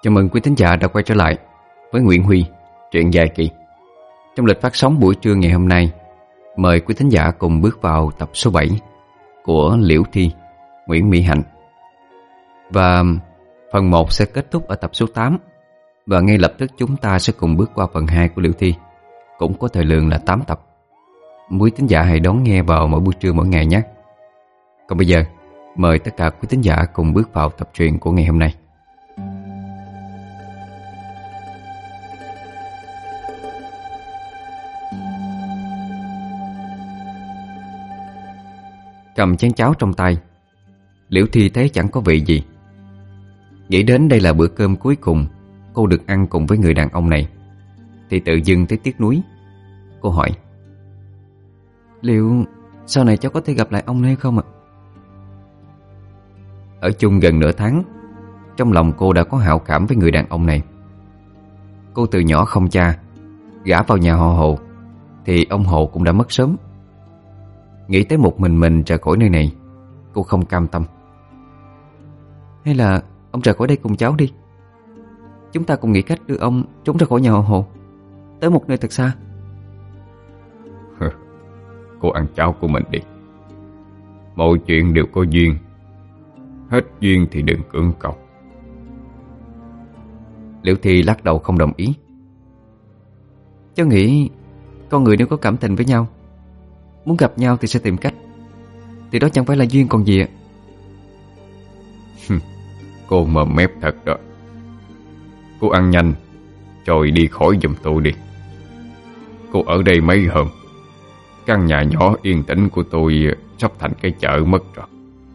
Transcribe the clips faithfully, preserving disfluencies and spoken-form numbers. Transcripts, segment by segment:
Chào mừng quý thính giả đã quay trở lại với Nguyễn Huy, truyện dài kỳ. Trong lịch phát sóng buổi trưa ngày hôm nay, mời quý thính giả cùng bước vào tập số bảy của Liễu Thi, Nguyễn Mỹ Hạnh. Và phần một sẽ kết thúc ở tập số tám. Và ngay lập tức chúng ta sẽ cùng bước qua phần hai của Liễu Thi, cũng có thời lượng là tám tập. Quý thính giả hãy đón nghe vào mỗi buổi trưa mỗi ngày nhé. Còn bây giờ, mời tất cả quý thính giả cùng bước vào tập truyện của ngày hôm nay. Cầm chén cháo trong tay, Liễu Thi thấy chẳng có vị gì. Nghĩ đến đây là bữa cơm cuối cùng cô được ăn cùng với người đàn ông này, thì tự dưng thấy tiếc nuối. Cô hỏi: liệu sau này cháu có thể gặp lại ông hay không ạ? Ở chung gần nửa tháng, trong lòng cô đã có hảo cảm với người đàn ông này. Cô từ nhỏ không cha, gả vào nhà họ Hồ thì ông Hồ cũng đã mất sớm. Nghĩ tới một mình mình rời khỏi nơi này, cô không cam tâm. Hay là ông rời khỏi đây cùng cháu đi. Chúng ta cùng nghĩ cách đưa ông trốn ra khỏi nhà họ Hồ, tới một nơi thật xa. Cô ăn cháo của mình đi. Mọi chuyện đều có duyên, hết duyên thì đừng cưỡng cầu. Liễu Thi lắc đầu không đồng ý. Cháu nghĩ con người nếu có cảm tình với nhau, muốn gặp nhau thì sẽ tìm cách, thì đó chẳng phải là duyên còn gì ạ. Cô mồm mép thật đó. Cô ăn nhanh rồi đi khỏi giùm tôi đi. Cô ở đây mấy hôm, căn nhà nhỏ yên tĩnh của tôi sắp thành cái chợ mất rồi.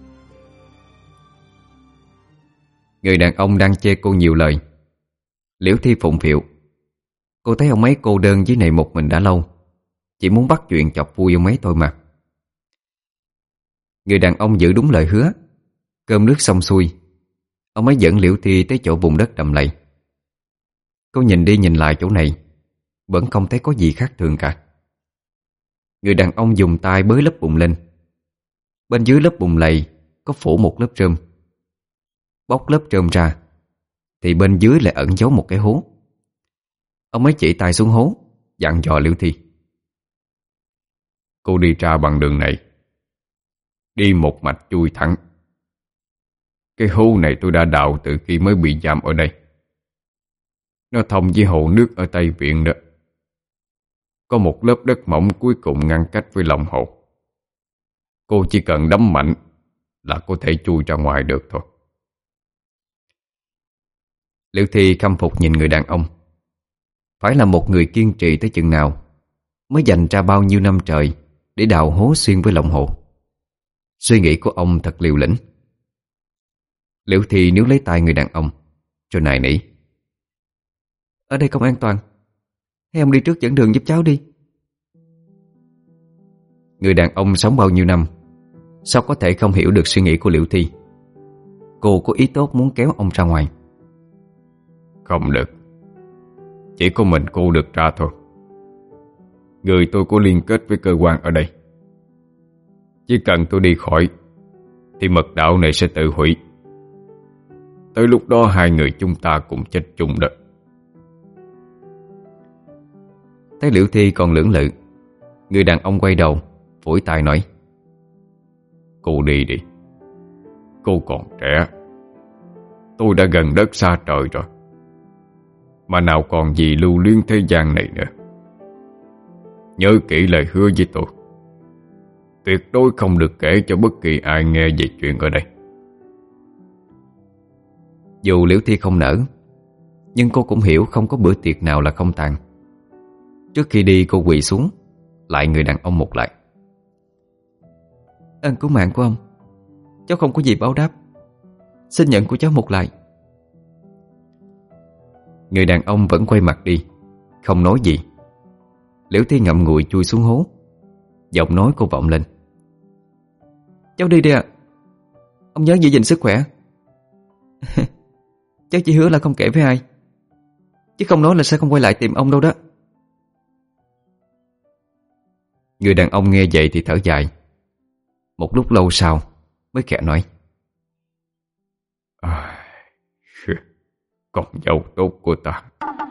Người đàn ông đang chê cô nhiều lời. Liễu Thi phụng phịu. Cô thấy ông ấy cô đơn dưới này một mình đã lâu, chỉ muốn bắt chuyện chọc vui ông ấy thôi mà. Người đàn ông giữ đúng lời hứa. Cơm nước xong xuôi, ông ấy dẫn Liễu Thi tới chỗ vùng đất đầm lầy. Cô nhìn đi nhìn lại chỗ này, vẫn không thấy có gì khác thường cả. Người đàn ông dùng tay bới lớp bùn lên. Bên dưới lớp bùn lầy có phủ một lớp rơm. Bóc lớp rơm ra thì bên dưới lại ẩn giấu một cái hố. Ông ấy chỉ tay xuống hố, dặn dò Liễu Thi: cô đi ra bằng đường này, đi một mạch chui thẳng. Cái hố này tôi đã đào từ khi mới bị giam ở đây. Nó thông với hồ nước ở Tây Viện đó. Có một lớp đất mỏng cuối cùng ngăn cách với lòng hồ. Cô chỉ cần đấm mạnh là có thể chui ra ngoài được thôi. Liễu Thi khâm phục nhìn người đàn ông. Phải là một người kiên trì tới chừng nào mới dành ra bao nhiêu năm trời để đào hố xuyên với lòng hồ. Suy nghĩ của ông thật liều lĩnh. Liễu Thi níu lấy tay người đàn ông rồi nài nỉ: ở đây không an toàn, hay ông đi trước dẫn đường giúp cháu đi. Người đàn ông sống bao nhiêu năm, sao có thể không hiểu được suy nghĩ của Liễu Thi. Cô có ý tốt muốn kéo ông ra ngoài. Không được, chỉ có mình cô được ra thôi. Người tôi có liên kết với cơ quan ở đây. Chỉ cần tôi đi khỏi thì mật đạo này sẽ tự hủy. Tới lúc đó hai người chúng ta cùng chết chung đó. Thấy Liễu Thi còn lưỡng lự, người đàn ông quay đầu phủi tay nói: cô đi đi. Cô còn trẻ, tôi đã gần đất xa trời rồi, mà nào còn gì lưu luyến thế gian này nữa. Nhớ kỹ lời hứa với tôi, tuyệt đối không được kể cho bất kỳ ai nghe về chuyện ở đây. Dù Liễu Thi không nỡ, nhưng cô cũng hiểu không có bữa tiệc nào là không tàn. Trước khi đi cô quỳ xuống lại người đàn ông một lại: ơn cứu mạng của ông, cháu không có gì báo đáp, xin nhận của cháu một lại. Người đàn ông vẫn quay mặt đi, không nói gì. Liễu Thi ngậm ngùi chui xuống hố. Giọng nói cô vọng lên: cháu đi đi ạ, ông nhớ giữ gìn sức khỏe. Cháu chỉ hứa là không kể với ai, chứ không nói là sẽ không quay lại tìm ông đâu đó. Người đàn ông nghe vậy thì thở dài. Một lúc lâu sau mới khẽ nói: à, con dâu tốt của ta.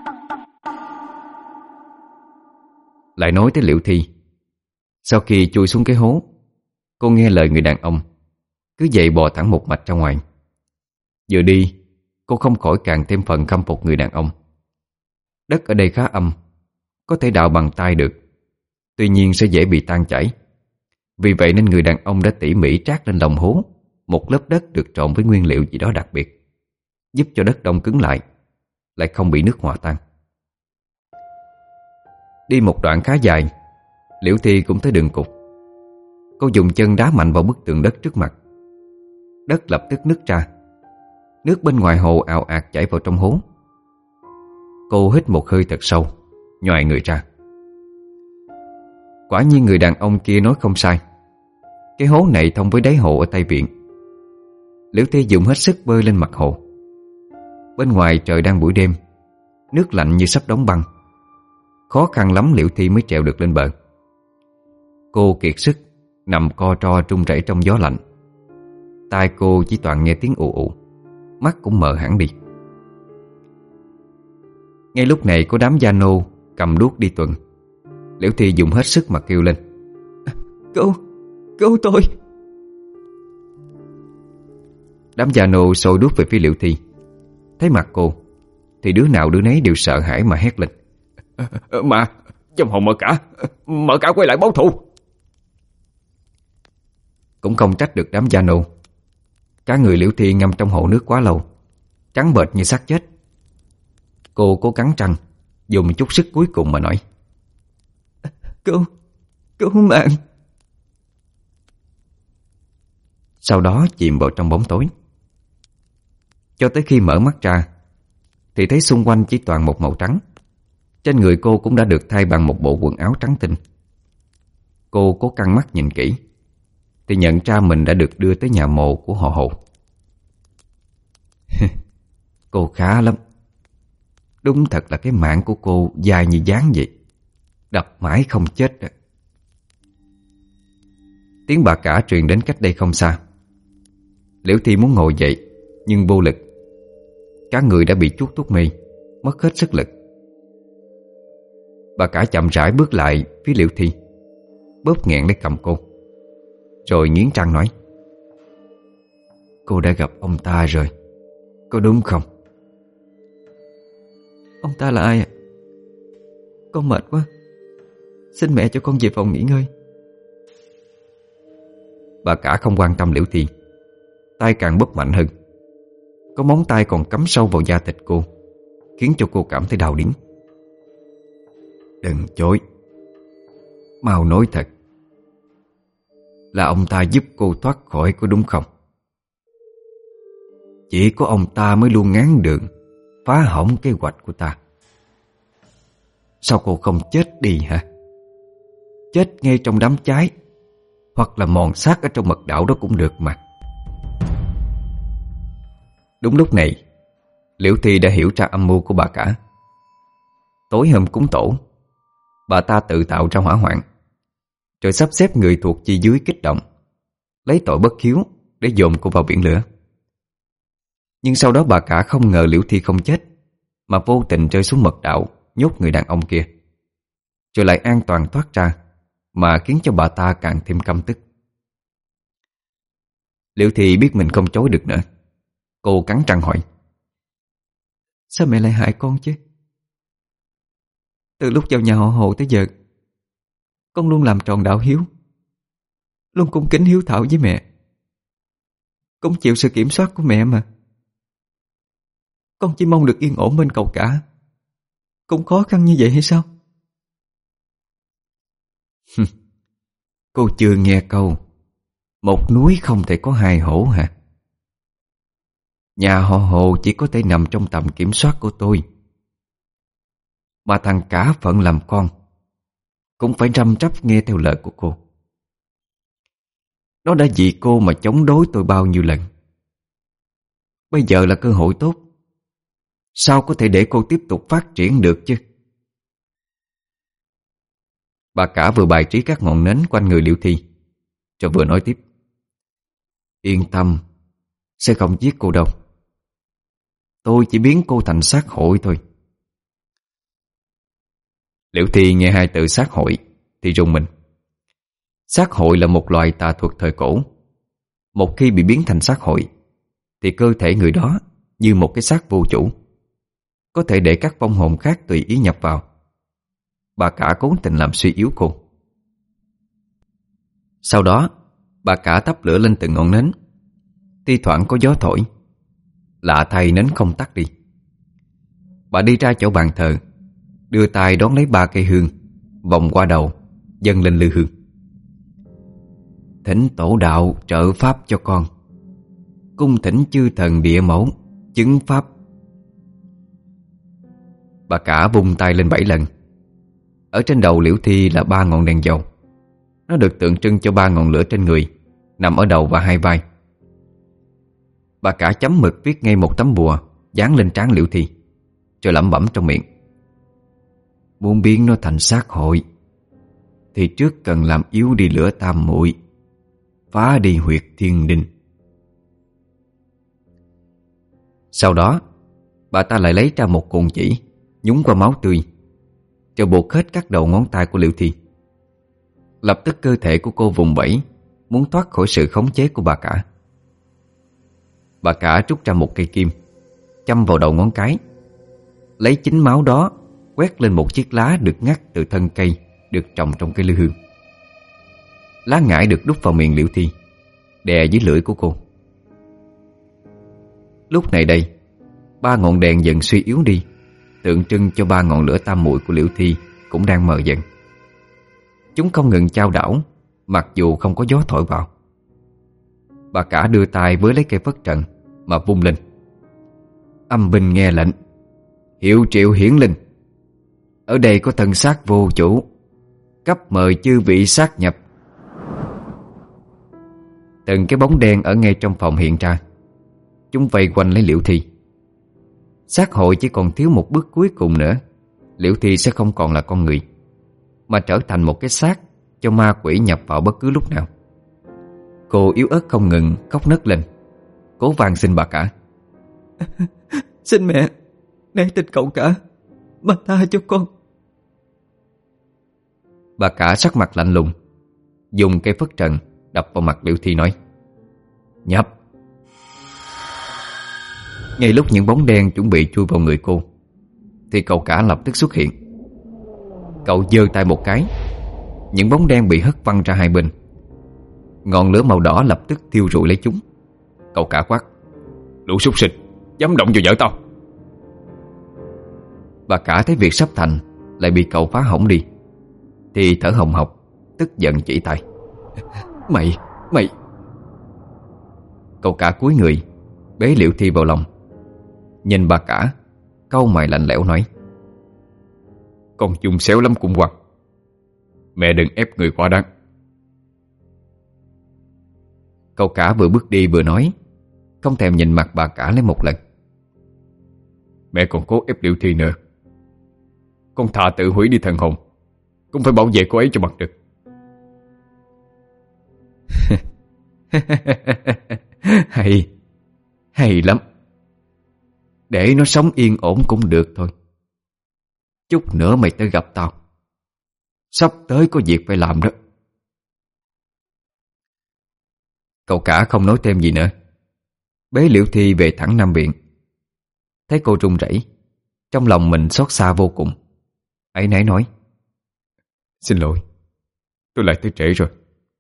Lại nói tới Liễu Thi. Sau khi chui xuống cái hố, cô nghe lời người đàn ông, cứ vậy bò thẳng một mạch ra ngoài. Vừa đi, cô không khỏi càng thêm phần khâm phục người đàn ông. Đất ở đây khá âm, có thể đào bằng tay được, tuy nhiên sẽ dễ bị tan chảy. Vì vậy nên người đàn ông đã tỉ mỉ trát lên lòng hố một lớp đất được trộn với nguyên liệu gì đó đặc biệt, giúp cho đất đông cứng lại, lại không bị nước hòa tan. Đi một đoạn khá dài, Liễu Thi cũng tới đường cụt. Cô dùng chân đá mạnh vào bức tường đất trước mặt. Đất lập tức nứt ra. Nước bên ngoài hồ ào ạt chảy vào trong hố. Cô hít một hơi thật sâu, nhoài người ra. Quả nhiên người đàn ông kia nói không sai. Cái hố này thông với đáy hồ ở Tây Viện. Liễu Thi dùng hết sức bơi lên mặt hồ. Bên ngoài trời đang buổi đêm, nước lạnh như sắp đóng băng. Khó khăn lắm Liễu Thi mới trèo được lên bờ. Cô kiệt sức nằm co ro run rẩy trong gió lạnh. Tai cô chỉ toàn nghe tiếng ù ù, mắt cũng mờ hẳn đi. Ngay lúc này có đám gia nô cầm đuốc đi tuần. Liễu Thi dùng hết sức mà kêu lên: Cứu, cứu tôi! Đám gia nô sôi đuốc về phía Liễu Thi. Thấy mặt cô thì đứa nào đứa nấy đều sợ hãi mà hét lên: Mà, trong hồn mở cả, mở cả quay lại báo thù. Cũng không trách được đám gia nô. Cả người Liễu Thi ngâm trong hồ nước quá lâu, trắng bệch như xác chết. Cô cố cắn răng, dùng chút sức cuối cùng mà nói: Cứu, cứu mạng! Sau đó chìm vào trong bóng tối. Cho tới khi mở mắt ra thì thấy xung quanh chỉ toàn một màu trắng. Trên người cô cũng đã được thay bằng một bộ quần áo trắng tinh. Cô cố căng mắt nhìn kỹ thì nhận ra mình đã được đưa tới nhà mộ của họ Hồ. Cô khá lắm. Đúng thật là cái mạng của cô dài như dáng vậy, đập mãi không chết. Tiếng bà cả truyền đến cách đây không xa. Liễu Thi muốn ngồi dậy nhưng vô lực. Cả người đã bị chuốt thuốc mê, mất hết sức lực. Bà cả chậm rãi bước lại phía Liễu Thi, bóp nghẹn lấy cầm cô, rồi nghiến răng nói: Cô đã gặp ông ta rồi, có đúng không? Ông ta là ai ạ? Con mệt quá, xin mẹ cho con về phòng nghỉ ngơi. Bà cả không quan tâm Liễu Thi, tay càng bóp mạnh hơn. Có móng tay còn cắm sâu vào da thịt cô, khiến cho cô cảm thấy đau điếng. Đừng chối, mau nói thật, là ông ta giúp cô thoát khỏi có đúng không? Chỉ có ông ta mới luôn ngán đường, phá hỏng kế hoạch của ta. Sao cô không chết đi hả? Chết ngay trong đám cháy, hoặc là mòn xác ở trong mật đảo đó cũng được mà. Đúng lúc này, Liễu Thi đã hiểu ra âm mưu của bà cả. Tối hôm cúng tổ, bà ta tự tạo ra hỏa hoạn, rồi sắp xếp người thuộc chi dưới kích động, lấy tội bất hiếu để dồn cô vào biển lửa. Nhưng sau đó bà cả không ngờ Liễu Thi không chết, mà vô tình rơi xuống mật đạo, nhốt người đàn ông kia, rồi lại an toàn thoát ra, mà khiến cho bà ta càng thêm căm tức. Liễu Thi biết mình không chối được nữa. Cô cắn răng hỏi: Sao mẹ lại hại con chứ? Từ lúc vào nhà họ Hồ tới giờ, con luôn làm tròn đạo hiếu, luôn cung kính hiếu thảo với mẹ, cũng chịu sự kiểm soát của mẹ mà. Con chỉ mong được yên ổn bên cậu cả, cũng khó khăn như vậy hay sao? Cô chưa nghe câu một núi không thể có hai hổ hả? Nhà họ Hồ chỉ có thể nằm trong tầm kiểm soát của tôi, mà thằng cả phận làm con cũng phải răm rắp nghe theo lời của cô. Nó đã vì cô mà chống đối tôi bao nhiêu lần. Bây giờ là cơ hội tốt, sao có thể để cô tiếp tục phát triển được chứ? Bà cả vừa bài trí các ngọn nến quanh người Liễu Thi, rồi vừa nói tiếp: Yên tâm, sẽ không giết cô đâu. Tôi chỉ biến cô thành xác hội thôi. Liễu Thi nghe hai từ xác hội thì rùng mình. Xác hội là một loài tà thuật thời cổ. Một khi bị biến thành xác hội thì cơ thể người đó như một cái xác vô chủ, có thể để các vong hồn khác tùy ý nhập vào. Bà cả cố tình làm suy yếu cô. Sau đó bà cả thắp lửa lên từng ngọn nến. Thi thoảng có gió thổi, lạ thay nến không tắt đi. Bà đi ra chỗ bàn thờ, đưa tay đón lấy ba cây hương, vòng qua đầu, dâng lên lư hương. Thỉnh tổ đạo trợ pháp cho con, cung thỉnh chư thần địa mẫu chứng pháp. Bà cả vung tay lên bảy lần. Ở trên đầu Liễu Thi là ba ngọn đèn dầu. Nó được tượng trưng cho ba ngọn lửa trên người, nằm ở đầu và hai vai. Bà cả chấm mực viết ngay một tấm bùa dán lên trán Liễu Thi, rồi lẩm bẩm trong miệng: muốn biến nó thành xác hội thì trước cần làm yếu đi lửa tam muội, phá đi huyệt thiên đình. Sau đó bà ta lại lấy ra một cuồng chỉ, nhúng qua máu tươi, rồi buộc hết các đầu ngón tay của Liễu Thi. Lập tức cơ thể của cô vùng vẫy, muốn thoát khỏi sự khống chế của bà cả. Bà cả rút ra một cây kim, châm vào đầu ngón cái, lấy chính máu đó quét lên một chiếc lá được ngắt từ thân cây được trồng trong cây lư hương. Lá ngải được đút vào miệng Liễu Thi, đè dưới lưỡi của cô. Lúc này đây, ba ngọn đèn dần suy yếu đi, tượng trưng cho ba ngọn lửa tam muội của Liễu Thi cũng đang mờ dần. Chúng không ngừng chao đảo, mặc dù không có gió thổi vào. Bà cả đưa tay với lấy cây phất trần mà vung lên. Âm binh nghe lệnh, hiệu triệu hiển linh. Ở đây có thần xác vô chủ, cấp mời chư vị sát nhập. Từng cái bóng đen ở ngay trong phòng hiện ra. Chúng vây quanh lấy Liễu Thi. Xác hội chỉ còn thiếu một bước cuối cùng nữa, Liễu Thi sẽ không còn là con người, mà trở thành một cái xác cho ma quỷ nhập vào bất cứ lúc nào. Cô yếu ớt không ngừng khóc nấc lên, cố van xin bà cả: xin mẹ, nể tình cậu cả, bà tha cho con. Bà cả sắc mặt lạnh lùng, dùng cây phất trần đập vào mặt Liễu Thi nói: nhập. Ngay lúc những bóng đen chuẩn bị chui vào người cô thì cậu cả lập tức xuất hiện. Cậu giơ tay một cái, những bóng đen bị hất văng ra hai bên. Ngọn lửa màu đỏ lập tức thiêu rụi lấy chúng. Cậu cả quát: lũ súc sinh, dám động vào vợ tao. Bà cả thấy việc sắp thành lại bị cậu phá hỏng đi thì thở hồng hộc, tức giận chỉ tay: Mày, mày Cậu cả cúi người bế Liễu Thi vào lòng, nhìn bà cả, cau mày lạnh lẽo nói: con chung xéo lắm cũng Hoàng, mẹ đừng ép người quá đáng. Cậu cả vừa bước đi vừa nói, không thèm nhìn mặt bà cả lấy một lần: mẹ còn cố ép Liễu Thi nữa, con thà tự hủy đi thần hồn cũng phải bảo vệ cô ấy cho bằng được. Hay, hay lắm. Để nó sống yên ổn cũng được thôi. Chút nữa mày tới gặp tao, sắp tới có việc phải làm đó. Cậu cả không nói thêm gì nữa, bế Liễu Thi về thẳng Nam Viện. Thấy cô run rẩy, trong lòng mình xót xa vô cùng, áy náy nói: xin lỗi, tôi lại tới trễ rồi.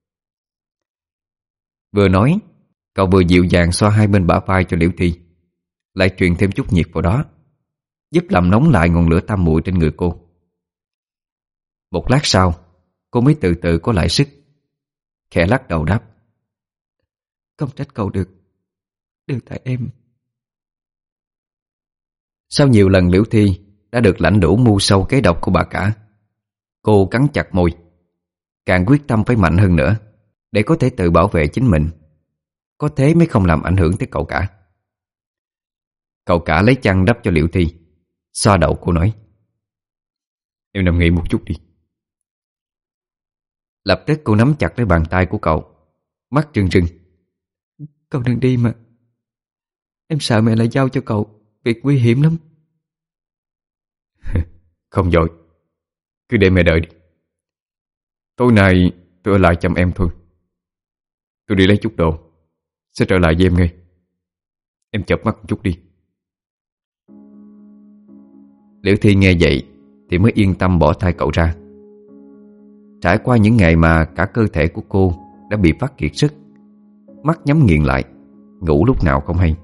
Vừa nói, cậu vừa dịu dàng xoa hai bên bả vai cho Liễu Thi, lại truyền thêm chút nhiệt vào đó, giúp làm nóng lại ngọn lửa tam muội trên người cô. Một lát sau, cô mới từ từ có lại sức, khẽ lắc đầu đáp: không trách cậu được, đều tại em. Sau nhiều lần Liễu Thi đã được lãnh đủ mưu sâu kế độc của bà cả, cô cắn chặt môi, càng quyết tâm phải mạnh hơn nữa để có thể tự bảo vệ chính mình. Có thế mới không làm ảnh hưởng tới cậu cả. Cậu cả lấy chăn đắp cho Liễu Thi, xoa đầu cô nói: em nằm nghỉ một chút đi. Lập tức cô nắm chặt lấy bàn tay của cậu, mắt rưng rưng: cậu đừng đi mà, em sợ mẹ lại giao cho cậu việc nguy hiểm lắm. Không vội, cứ để mẹ đợi đi. Tối nay tôi ở lại chăm em thôi. Tôi đi lấy chút đồ, sẽ trở lại với em ngay. Em chợp mắt một chút đi. Liễu Thi nghe vậy thì mới yên tâm bỏ thai cậu ra. Trải qua những ngày mà cả cơ thể của cô đã bị phát kiệt sức, mắt nhắm nghiền lại, ngủ lúc nào không hay.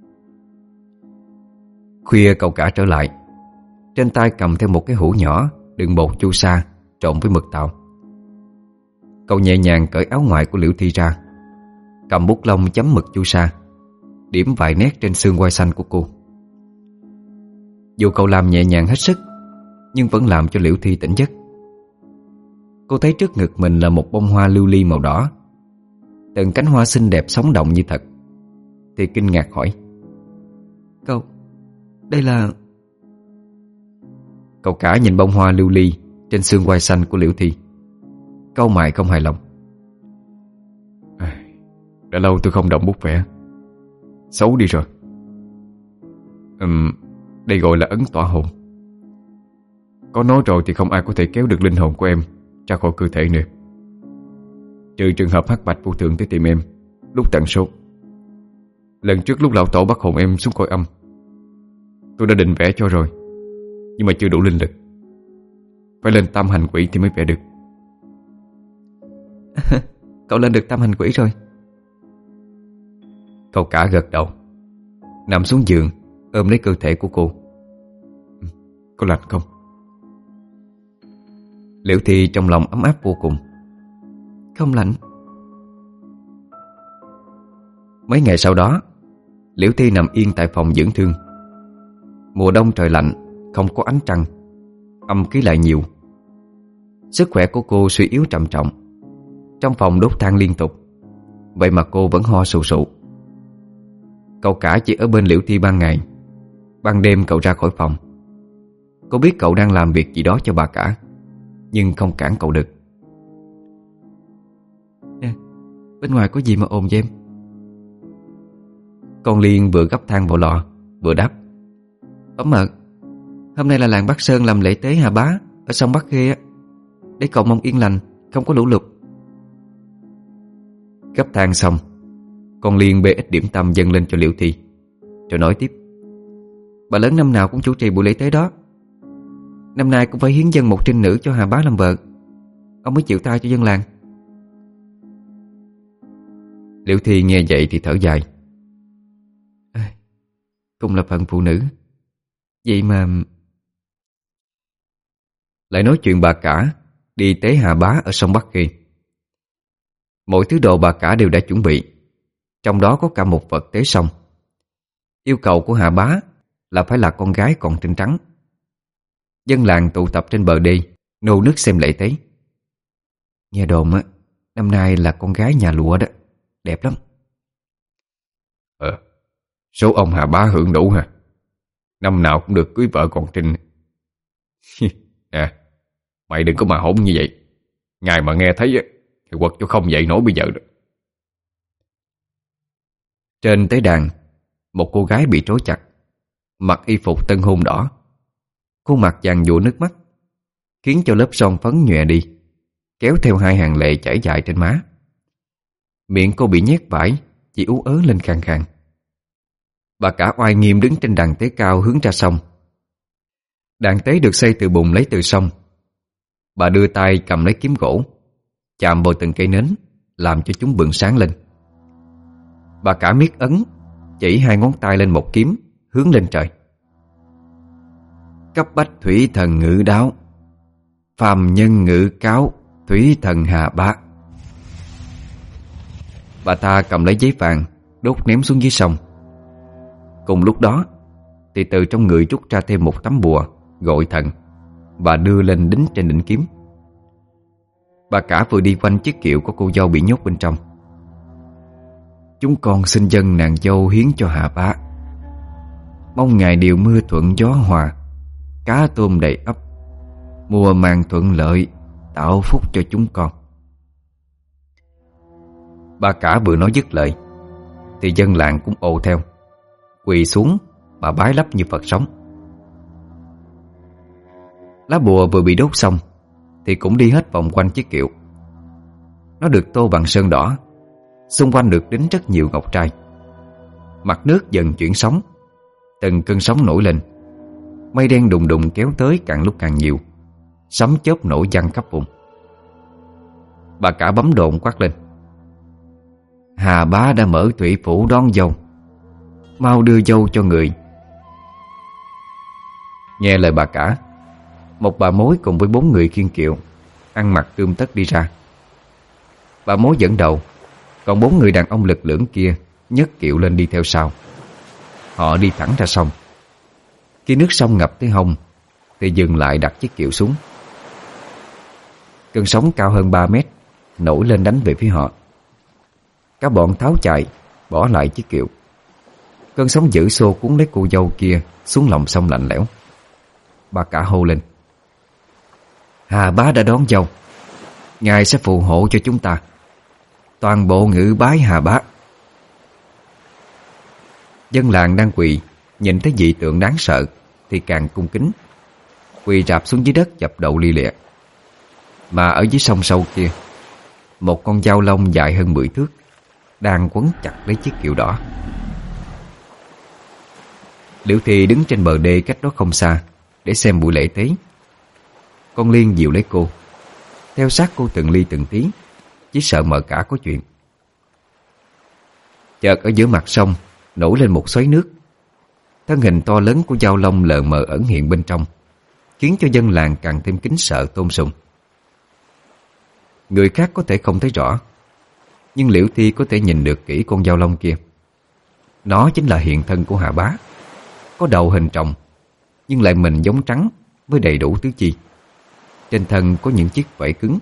Khuya cậu cả trở lại, trên tay cầm theo một cái hũ nhỏ đựng bột chu sa trộn với mực tàu. Cậu nhẹ nhàng cởi áo ngoài của Liễu Thi ra, cầm bút lông chấm mực chu sa, điểm vài nét trên xương quai xanh của cô. Dù cậu làm nhẹ nhàng hết sức, nhưng vẫn làm cho Liễu Thi tỉnh giấc. Cô thấy trước ngực mình là một bông hoa lưu ly màu đỏ, từng cánh hoa xinh đẹp sống động như thật, thì kinh ngạc hỏi: Cậu, đây là... Cậu cả nhìn bông hoa lưu ly trên xương quai xanh của Liễu Thi, cau mày không hài lòng. à, Đã lâu tôi không động bút vẽ, xấu đi rồi. uhm, Đây gọi là ấn tỏa hồn. Có nói rồi thì không ai có thể kéo được linh hồn của em ra khỏi cơ thể nữa, trừ trường hợp hắc bạch vô thường tới tìm em lúc tận số. Lần trước lúc lão tổ bắt hồn em xuống cõi âm, tôi đã định vẽ cho rồi, nhưng mà chưa đủ linh lực, phải lên tam hành quỷ thì mới vẽ được. Cậu lên được tam hành quỷ rồi? Cậu cả gật đầu, nằm xuống giường ôm lấy cơ thể của cô. Có lạnh không? Liễu Thi trong lòng ấm áp vô cùng. Không lạnh. Mấy ngày sau đó, Liễu Thi nằm yên tại phòng dưỡng thương. Mùa đông trời lạnh, không có ánh trăng, âm khí lại nhiều. Sức khỏe của cô suy yếu trầm trọng. Trong phòng đốt than liên tục, vậy mà cô vẫn ho sù sụ. Cậu cả chỉ ở bên Liễu Thi ban ngày, ban đêm cậu ra khỏi phòng. Cô biết cậu đang làm việc gì đó cho bà cả, nhưng không cản cậu được. Nè, bên ngoài có gì mà ồn vậy em? Con Liên vừa gấp than vào lò vừa đáp: Ấm mợ, hôm nay là làng Bắc Sơn làm lễ tế Hà Bá ở sông Bắc Khê á, để cầu mong yên lành, không có lũ lụt. Gấp than xong, con Liên bê ít điểm tâm dâng lên cho Liễu Thi, rồi nói tiếp: Bà lớn năm nào cũng chủ trì buổi lễ tế đó. Năm nay cũng phải hiến dâng một trinh nữ cho Hà Bá làm vợ, ông mới chịu tha cho dân làng. Liễu Thi nghe vậy thì thở dài. À, cũng là phận phụ nữ, vậy mà... Lại nói chuyện bà cả đi tế Hà Bá ở sông Bắc Khê. Mọi thứ đồ bà cả đều đã chuẩn bị, trong đó có cả một vật tế sông. Yêu cầu của Hà Bá là phải là con gái còn trinh trắng. Dân làng tụ tập trên bờ đê nô nức xem lễ tế. Nghe đồn á, năm nay là con gái nhà lụa đó, đẹp lắm. Ờ, số ông Hà Bá hưởng đủ hả? Năm nào cũng được cưới vợ còn trinh. Nè, mày đừng có mà hỗn như vậy. Ngài mà nghe thấy thì quật cho không dậy nổi bây giờ được. Trên tế đàn, một cô gái bị trói chặt, mặc y phục tân hôn đỏ, khuôn mặt vàng dụa nước mắt, khiến cho lớp son phấn nhòe đi, kéo theo hai hàng lệ chảy dài trên má. Miệng cô bị nhét vải, chỉ ú ớ lên khàn khàn. Bà cả oai nghiêm đứng trên đàn tế cao hướng ra sông. Đàn tế được xây từ bùn lấy từ sông. Bà đưa tay cầm lấy kiếm gỗ, chạm vào từng cây nến, làm cho chúng bừng sáng lên. Bà cả miết ấn, chỉ hai ngón tay lên một kiếm, hướng lên trời. Cấp bách thủy thần ngự đáo, phàm nhân ngự cáo, thủy thần Hà Bá. Bà ta cầm lấy giấy vàng, đốt ném xuống dưới sông. Cùng lúc đó thì từ trong người rút ra thêm một tấm bùa gọi thần và đưa lên đính trên đỉnh kiếm. Bà cả vừa đi quanh chiếc kiệu của cô dâu bị nhốt bên trong. Chúng con xin dâng nàng dâu hiến cho Hà Bá, mong ngài điều mưa thuận gió hòa, cá tôm đầy ấp, mùa màng thuận lợi, tạo phúc cho chúng con. Bà cả vừa nói dứt lời thì dân làng cũng ồ theo, quỳ xuống mà bái lấp như Phật sống. Lá bùa vừa bị đốt xong thì cũng đi hết vòng quanh chiếc kiệu. Nó được tô bằng sơn đỏ, xung quanh được đính rất nhiều ngọc trai. Mặt nước dần chuyển sóng, từng cơn sóng nổi lên. Mây đen đùng đùng kéo tới càng lúc càng nhiều, sấm chớp nổ vang khắp vùng. Bà cả bấm độn quát lên: Hà bá đã mở thủy phủ đón dâu, mau đưa dâu cho người. Nghe lời bà cả, một bà mối cùng với bốn người khiêng kiệu, ăn mặc tươm tất đi ra. Bà mối dẫn đầu, còn bốn người đàn ông lực lưỡng kia nhấc kiệu lên đi theo sau. Họ đi thẳng ra sông. Khi nước sông ngập tới hông thì dừng lại đặt chiếc kiệu xuống. Cơn sóng cao hơn ba mét nổi lên đánh về phía họ. Các bọn tháo chạy, bỏ lại chiếc kiệu. Cơn sóng dữ xô cuốn lấy cô dâu kia xuống lòng sông lạnh lẽo. Bà cả hô lên: Hà bá đã đón dâu, ngài sẽ phù hộ cho chúng ta. Toàn bộ ngự bái Hà bá. Dân làng đang quỳ nhìn thấy dị tượng đáng sợ thì càng cung kính, quỳ rạp xuống dưới đất dập đầu li lịa. Mà ở dưới sông sâu kia, một con dao lông dài hơn mười thước đang quấn chặt lấy chiếc kiệu đỏ. Liễu Thi đứng trên bờ đê cách đó không xa để xem buổi lễ tế. Con Liên dìu lấy cô, theo sát cô từng ly từng tí, chỉ sợ mợ cả có chuyện. Chợt ở giữa mặt sông nổi lên một xoáy nước. Thân hình to lớn của dao long lờ mờ ẩn hiện bên trong, khiến cho dân làng càng thêm kính sợ tôn sùng. Người khác có thể không thấy rõ, nhưng Liễu Thi có thể nhìn được kỹ con dao long kia. Nó chính là hiện thân của Hà bá, có đầu hình tròn, nhưng lại mình giống trắng với đầy đủ tứ chi. Trên thân có những chiếc vảy cứng.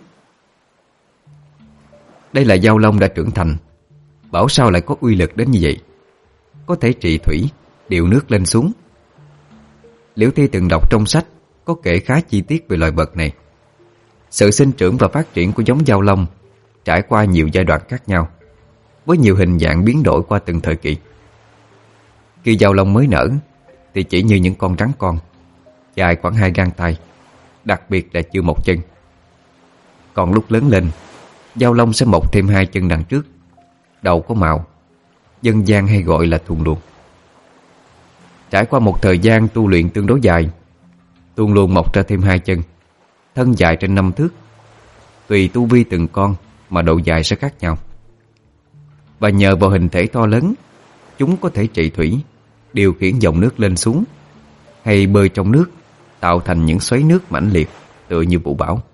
Đây là dao long đã trưởng thành, bảo sao lại có uy lực đến như vậy, có thể trị thủy, điều nước lên xuống. Liễu Thi từng đọc trong sách có kể khá chi tiết về loài vật này. Sự sinh trưởng và phát triển của giống dao long trải qua nhiều giai đoạn khác nhau, với nhiều hình dạng biến đổi qua từng thời kỳ. Khi dao long mới nở thì chỉ như những con rắn con, dài khoảng hai gang tay, đặc biệt là chưa một chân. Còn lúc lớn lên, dao long sẽ mọc thêm hai chân đằng trước, đầu có mào, dân gian hay gọi là thuôn luồng. Trải qua một thời gian tu luyện tương đối dài, thuôn luồng mọc ra thêm hai chân, thân dài trên năm thước. Tùy tu vi từng con mà độ dài sẽ khác nhau. Và nhờ vào hình thể to lớn, chúng có thể trị thủy, điều khiển dòng nước lên xuống, hay bơi trong nước, tạo thành những xoáy nước mãnh liệt tựa như vũ bão.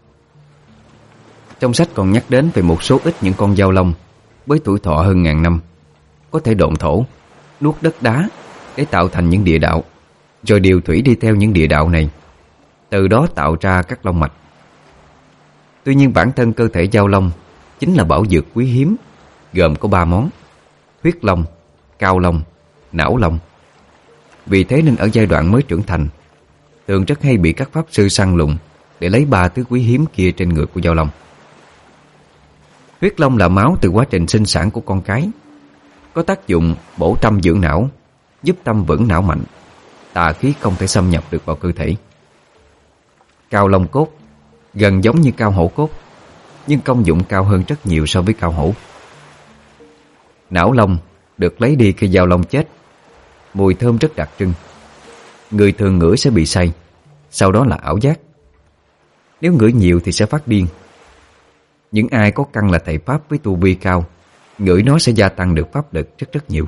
Trong sách còn nhắc đến về một số ít những con dao long với tuổi thọ hơn ngàn năm, có thể độn thổ, nuốt đất đá để tạo thành những địa đạo, rồi điều thủy đi theo những địa đạo này, từ đó tạo ra các long mạch. Tuy nhiên bản thân cơ thể dao long chính là bảo dược quý hiếm, gồm có ba món: huyết long, cao long, não long. Vì thế nên ở giai đoạn mới trưởng thành, thường rất hay bị các pháp sư săn lùng để lấy ba thứ quý hiếm kia trên người của dao long. Huyết long là máu từ quá trình sinh sản của con cái, có tác dụng bổ tâm dưỡng não, giúp tâm vững não mạnh, tà khí không thể xâm nhập được vào cơ thể. Cao long cốt gần giống như cao hổ cốt, nhưng công dụng cao hơn rất nhiều so với cao hổ. Não long được lấy đi khi dao long chết, mùi thơm rất đặc trưng. Người thường ngửi sẽ bị say, sau đó là ảo giác. Nếu ngửi nhiều thì sẽ phát điên. Những ai có căn là thầy pháp với tu vi cao, ngửi nó sẽ gia tăng được pháp lực rất rất nhiều.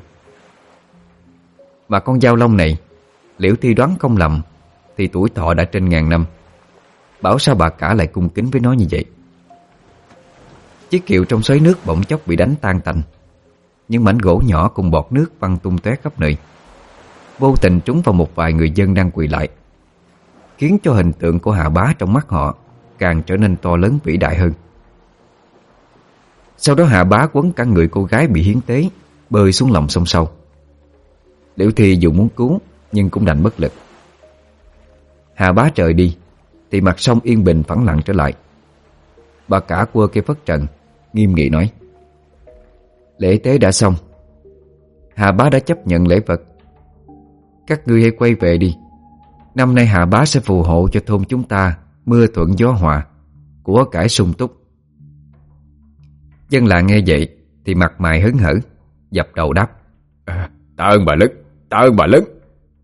Mà con dao long này, Liễu Thi đoán không lầm thì tuổi thọ đã trên ngàn năm. Bảo sao bà cả lại cung kính với nó như vậy. Chiếc kiệu trong xoáy nước bỗng chốc bị đánh tan tành. Những mảnh gỗ nhỏ cùng bọt nước văng tung tóe khắp nơi, vô tình trúng vào một vài người dân đang quỳ lại, khiến cho hình tượng của Hà bá trong mắt họ càng trở nên to lớn vĩ đại hơn. Sau đó Hà bá quấn cả người cô gái bị hiến tế bơi xuống lòng sông sâu. Liễu Thi dù muốn cứu nhưng cũng đành bất lực. Hà bá trời đi thì mặt sông yên bình phẳng lặng trở lại. Bà cả quơ cây phất trần, nghiêm nghị nói: Lễ tế đã xong, Hà bá đã chấp nhận lễ vật. Các ngươi hãy quay về đi. Năm nay Hà Bá sẽ phù hộ cho thôn chúng ta mưa thuận gió hòa, của cải sung túc. Dân làng nghe vậy thì mặt mày hớn hở, dập đầu đáp: à, Tạ ơn bà lớn, tạ ơn bà lớn.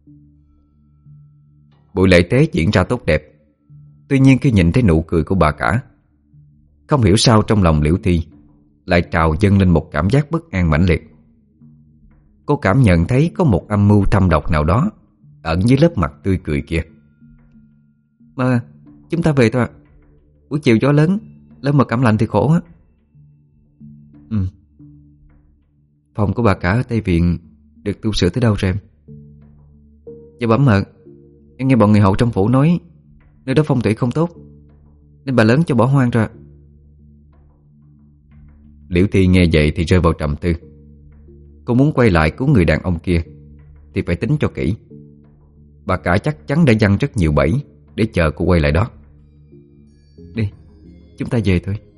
Buổi lễ tế diễn ra tốt đẹp. Tuy nhiên khi nhìn thấy nụ cười của bà cả, không hiểu sao trong lòng Liễu Thi lại trào dâng lên một cảm giác bất an mãnh liệt. Cô cảm nhận thấy có một âm mưu thâm độc nào đó ẩn dưới lớp mặt tươi cười kia. Mà chúng ta về thôi ạ. Buổi chiều gió lớn, lỡ mà cảm lạnh thì khổ á. Ừ. Phòng của bà cả ở Tây Viện được tu sửa tới đâu rồi em? Dạ bẩm mợ, em nghe bọn người hậu trong phủ nói nơi đó phong thủy không tốt, nên bà lớn cho bỏ hoang ra. Liễu Thi nghe vậy thì rơi vào trầm tư. Cô muốn quay lại cứu người đàn ông kia thì phải tính cho kỹ. Bà cả chắc chắn đã giăng rất nhiều bẫy để chờ cô quay lại đó. Đi, chúng ta về thôi.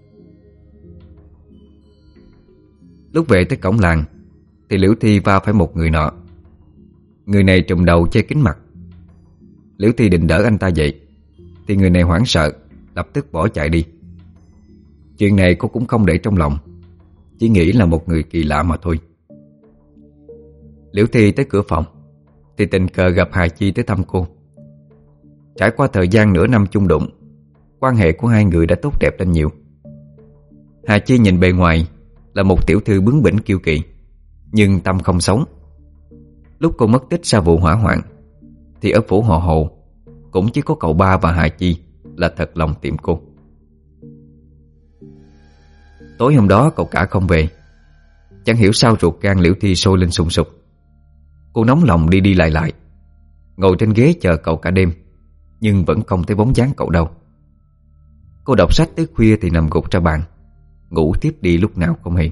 Lúc về tới cổng làng thì Liễu Thi va phải một người nọ. Người này trùm đầu che kín mặt. Liễu Thi định đỡ anh ta dậy thì người này hoảng sợ, lập tức bỏ chạy đi. Chuyện này cô cũng không để trong lòng, chỉ nghĩ là một người kỳ lạ mà thôi. Liễu Thi tới cửa phòng thì tình cờ gặp Hà Chi tới thăm cô. Trải qua thời gian nửa năm chung đụng, quan hệ của hai người đã tốt đẹp lên nhiều. Hà Chi nhìn bề ngoài là một tiểu thư bướng bỉnh kiêu kỳ, nhưng tâm không sống. Lúc cô mất tích sau vụ hỏa hoạn thì ở phủ Họ Hồ cũng chỉ có cậu ba và Hà Chi là thật lòng tìm cô. Tối hôm đó cậu cả không về. Chẳng hiểu sao ruột gan Liễu Thi sôi lên sùng sục. Cô nóng lòng đi đi lại lại, ngồi trên ghế chờ cậu cả đêm, nhưng vẫn không thấy bóng dáng cậu đâu. Cô đọc sách tới khuya thì nằm gục ra bàn, ngủ tiếp đi lúc nào không hay.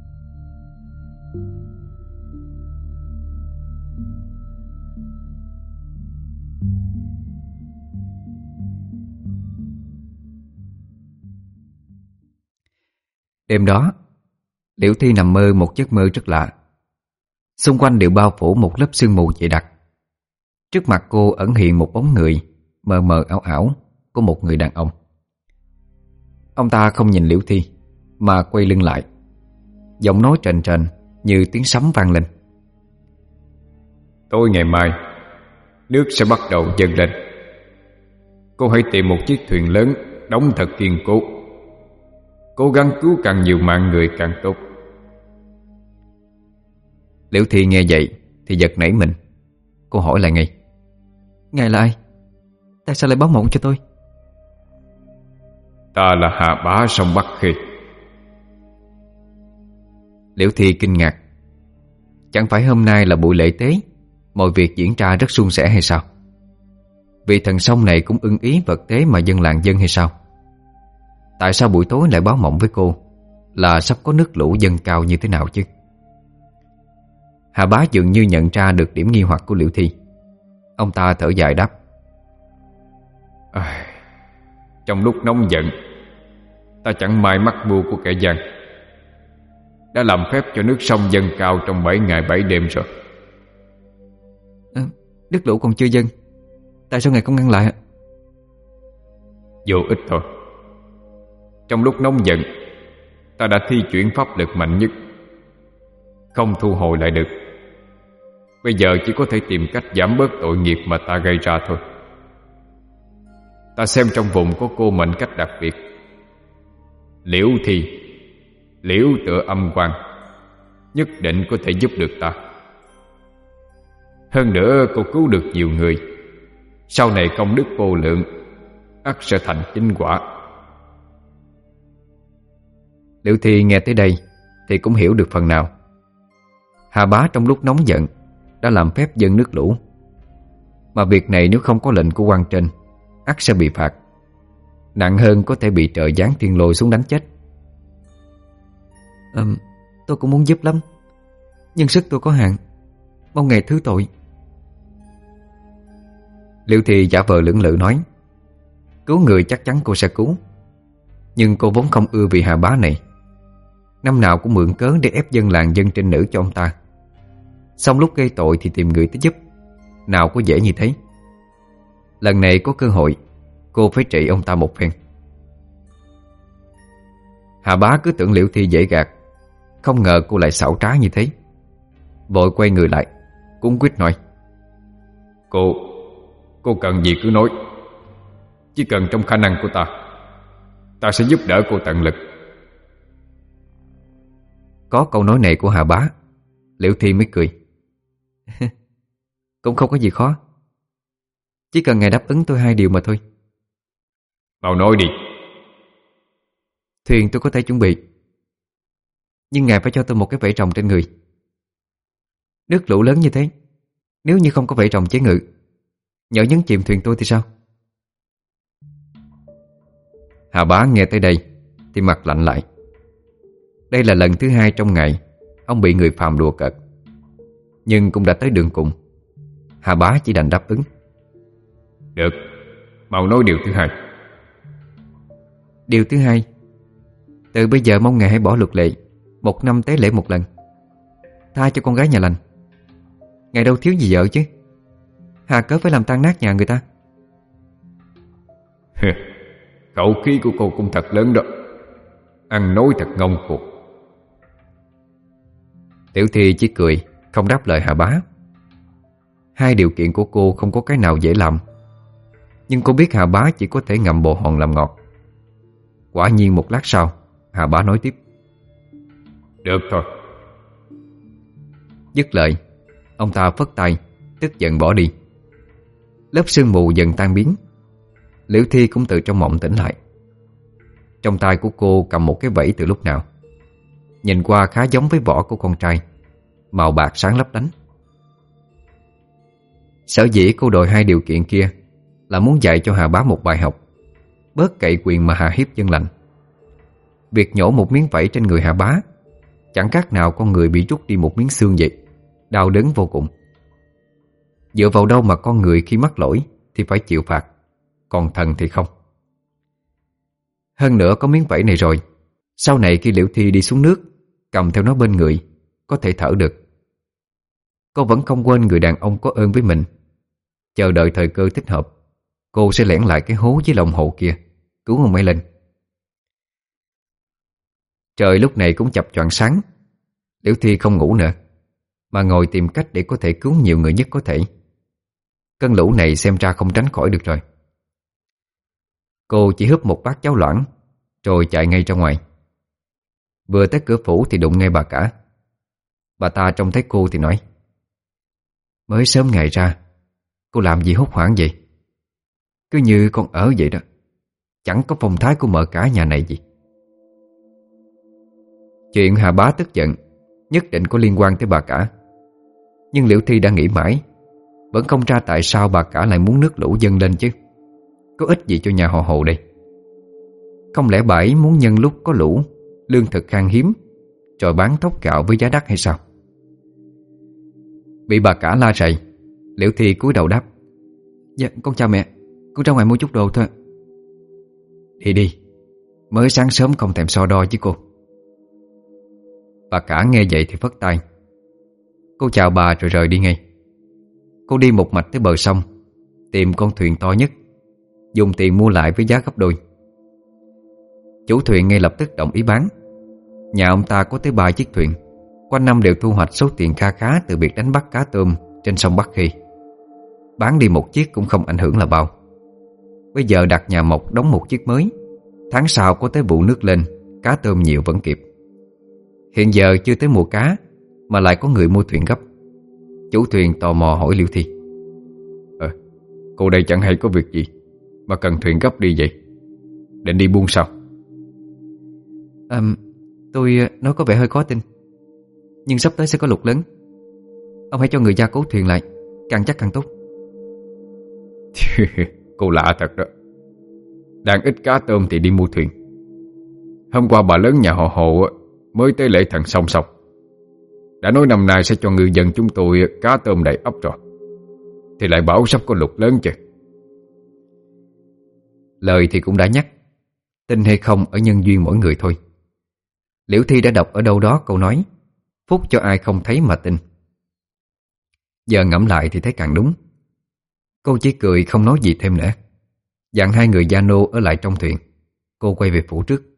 Đêm đó, Liễu Thi nằm mơ một giấc mơ rất lạ. Xung quanh đều bao phủ một lớp sương mù dày đặc. Trước mặt cô ẩn hiện một bóng người mờ mờ ảo ảo của một người đàn ông. Ông ta không nhìn Liễu Thi mà quay lưng lại, giọng nói trền trền như tiếng sấm vang lên: Tối ngày mai nước sẽ bắt đầu dâng lên. Cô hãy tìm một chiếc thuyền lớn đóng thật kiên cố, cố gắng cứu càng nhiều mạng người càng tốt. Liễu Thi nghe vậy thì giật nảy mình. Cô hỏi lại ngay: Ngài là ai? Tại sao lại báo mộng cho tôi? Ta là Hà Bá sông Bắc Khê. Liễu Thi kinh ngạc. Chẳng phải hôm nay là buổi lễ tế, mọi việc diễn ra rất suôn sẻ hay sao? Vị thần sông này cũng ưng ý vật tế mà dân làng dân hay sao? Tại sao buổi tối lại báo mộng với cô là sắp có nước lũ dâng cao như thế nào chứ? Hà Bá dường như nhận ra được điểm nghi hoặc của Liễu Thi. Ông ta thở dài đáp: à, Trong lúc nóng giận, ta chẳng may mắc mưu của kẻ gian, đã làm phép cho nước sông dâng cao trong bảy ngày bảy đêm rồi. à, Nước lũ còn chưa dâng, tại sao ngài không ngăn lại ạ? Vô ích thôi. Trong lúc nóng giận, ta đã thi chuyển pháp lực mạnh nhất, không thu hồi lại được. Bây giờ chỉ có thể tìm cách giảm bớt tội nghiệp mà ta gây ra thôi. Ta xem trong vùng có cô mệnh cách đặc biệt, Liễu Thi, liễu tựa âm quang, nhất định có thể giúp được ta. Hơn nữa cô cứu được nhiều người, sau này công đức vô lượng, ắt sẽ thành chính quả. Liễu Thi nghe tới đây thì cũng hiểu được phần nào. Hà Bá trong lúc nóng giận đã làm phép dâng nước lũ, mà việc này nếu không có lệnh của quan trên, ắt sẽ bị phạt. Nặng hơn có thể bị trời giáng thiên lôi xuống đánh chết. à, Tôi cũng muốn giúp lắm, nhưng sức tôi có hạn, mong ngài thứ tội. Liễu Thi giả vờ lưỡng lự nói: Cứu người chắc chắn cô sẽ cứu, nhưng cô vốn không ưa vị Hà Bá này. Năm nào cũng mượn cớ để ép dân làng dân trinh nữ cho ông ta, xong lúc gây tội thì tìm người tới giúp, Nào có dễ như thế. Lần này có cơ hội, cô phải trị ông ta một phen. Hà Bá cứ tưởng Liễu Thi dễ gạt, không ngờ cô lại xảo trá như thế. Vội quay người lại, cuống quýt nói: Cô, cô cần gì cứ nói. Chỉ cần trong khả năng của ta, ta sẽ giúp đỡ cô tận lực. Có câu nói này của Hà Bá, Liễu Thi mới cười. Cũng không có gì khó. Chỉ cần ngài đáp ứng tôi hai điều mà thôi. Mau nói đi. Thuyền tôi có thể chuẩn bị, nhưng ngài phải cho tôi một cái vảy rồng trên người. Nước lũ lớn như thế, nếu như không có vảy rồng chế ngự, nhỡ nhấn chìm thuyền tôi thì sao? Hà Bá nghe tới đây thì mặt lạnh lại. Đây là lần thứ hai trong ngày ông bị người phàm đùa cợt, nhưng cũng đã tới đường cùng. Hà Bá chỉ đành đáp ứng. Được, mau nói điều thứ hai. Điều thứ hai, từ bây giờ mong ngài hãy bỏ luật lệ một năm tế lễ một lần, tha cho con gái nhà lành. Ngài đâu thiếu gì vợ chứ, hà cớ phải làm tan nát nhà người ta. Khẩu khí của cô cũng thật lớn đó. Ăn nói thật ngông cuồng. Tiểu Thi chỉ cười, không đáp lời Hà Bá. Hai điều kiện của cô không có cái nào dễ làm, nhưng cô biết Hà Bá chỉ có thể ngậm bồ hòn làm ngọt. Quả nhiên một lát sau, Hà Bá nói tiếp: Được thôi. Dứt lời, ông ta phất tay, tức giận bỏ đi. Lớp sương mù dần tan biến. Liễu Thi cũng từ trong mộng tỉnh lại. Trong tay của cô cầm một cái vẫy từ lúc nào, nhìn qua khá giống với vỏ của con trai, màu bạc sáng lấp lánh. Sở dĩ cô đòi hai điều kiện kia là muốn dạy cho Hà Bá một bài học, bớt cậy quyền mà hà hiếp dân lành. Việc nhổ một miếng vảy trên người Hà Bá chẳng khác nào con người bị rút đi một miếng xương vậy, đau đớn vô cùng. Dựa vào đâu mà con người khi mắc lỗi thì phải chịu phạt, còn thần thì không. Hơn nữa có miếng vảy này rồi, sau này khi Liễu Thi đi xuống nước, cầm theo nó bên người, có thể thở được. Cô vẫn không quên người đàn ông có ơn với mình. Chờ đợi thời cơ thích hợp, cô sẽ lẻn lại cái hố dưới lòng hồ kia, cứu ông ấy lên. Trời lúc này cũng chập choạng sáng. Liễu Thi không ngủ nữa, mà ngồi tìm cách để có thể cứu nhiều người nhất có thể. Cơn lũ này xem ra không tránh khỏi được rồi. Cô chỉ húp một bát cháo loãng, rồi chạy ngay ra ngoài. Vừa tới cửa phủ thì đụng ngay bà cả. Bà ta trông thấy cô thì nói: Mới sớm ngày ra, cô làm gì hốt hoảng vậy? Cứ như con ở vậy đó, chẳng có phong thái của mợ cả nhà này gì. Chuyện Hà Bá tức giận nhất định có liên quan tới bà cả. Nhưng Liễu Thi đã nghĩ mãi, vẫn không ra tại sao bà cả lại muốn nước lũ dâng lên chứ. Có ích gì cho nhà họ Hồ đây? Không lẽ bà ấy muốn nhân lúc có lũ, lương thực khan hiếm, rồi bán thóc gạo với giá đắt hay sao? Bị bà cả la rầy, Liễu Thi cúi đầu đáp: Dạ con chào mẹ, con ra ngoài mua chút đồ thôi. Đi đi, mới sáng sớm không thèm so đo chứ cô. Bà cả nghe vậy thì phất tay. Cô chào bà rồi rời đi ngay. Cô đi một mạch tới bờ sông, tìm con thuyền to nhất, dùng tiền mua lại với giá gấp đôi. Chủ thuyền ngay lập tức đồng ý bán. Nhà ông ta có tới ba chiếc thuyền, quanh năm đều thu hoạch số tiền kha khá từ việc đánh bắt cá tôm trên sông Bắc Khê. Bán đi một chiếc cũng không ảnh hưởng là bao. Bây giờ đặt nhà mộc đóng một chiếc mới, tháng sau có tới vụ nước lên, cá tôm nhiều vẫn kịp. Hiện giờ chưa tới mùa cá mà lại có người mua thuyền gấp. Chủ thuyền tò mò hỏi Liễu Thi: Ờ, cô đây chẳng hay có việc gì mà cần thuyền gấp đi vậy? Định đi buôn sao? À, tôi nói có vẻ hơi khó tin, nhưng sắp tới sẽ có lụt lớn. Ông hãy cho người gia cố thuyền lại, càng chắc càng tốt. Cô lạ thật đó. Đang ít cá tôm thì đi mua thuyền. Hôm qua bà lớn nhà họ Hồ mới tới lễ thần song song, đã nói năm nay sẽ cho ngư dân chúng tôi cá tôm đầy ấp rồi, thì lại bảo sắp có lụt lớn chứ. Lời thì cũng đã nhắc, tin hay không ở nhân duyên mỗi người thôi. Liễu Thi đã đọc ở đâu đó câu nói: phúc cho ai không thấy mà tin. Giờ ngẫm lại thì thấy càng đúng. Cô chỉ cười không nói gì thêm nữa, dặn hai người gia nô ở lại trong thuyền. Cô quay về phủ trước.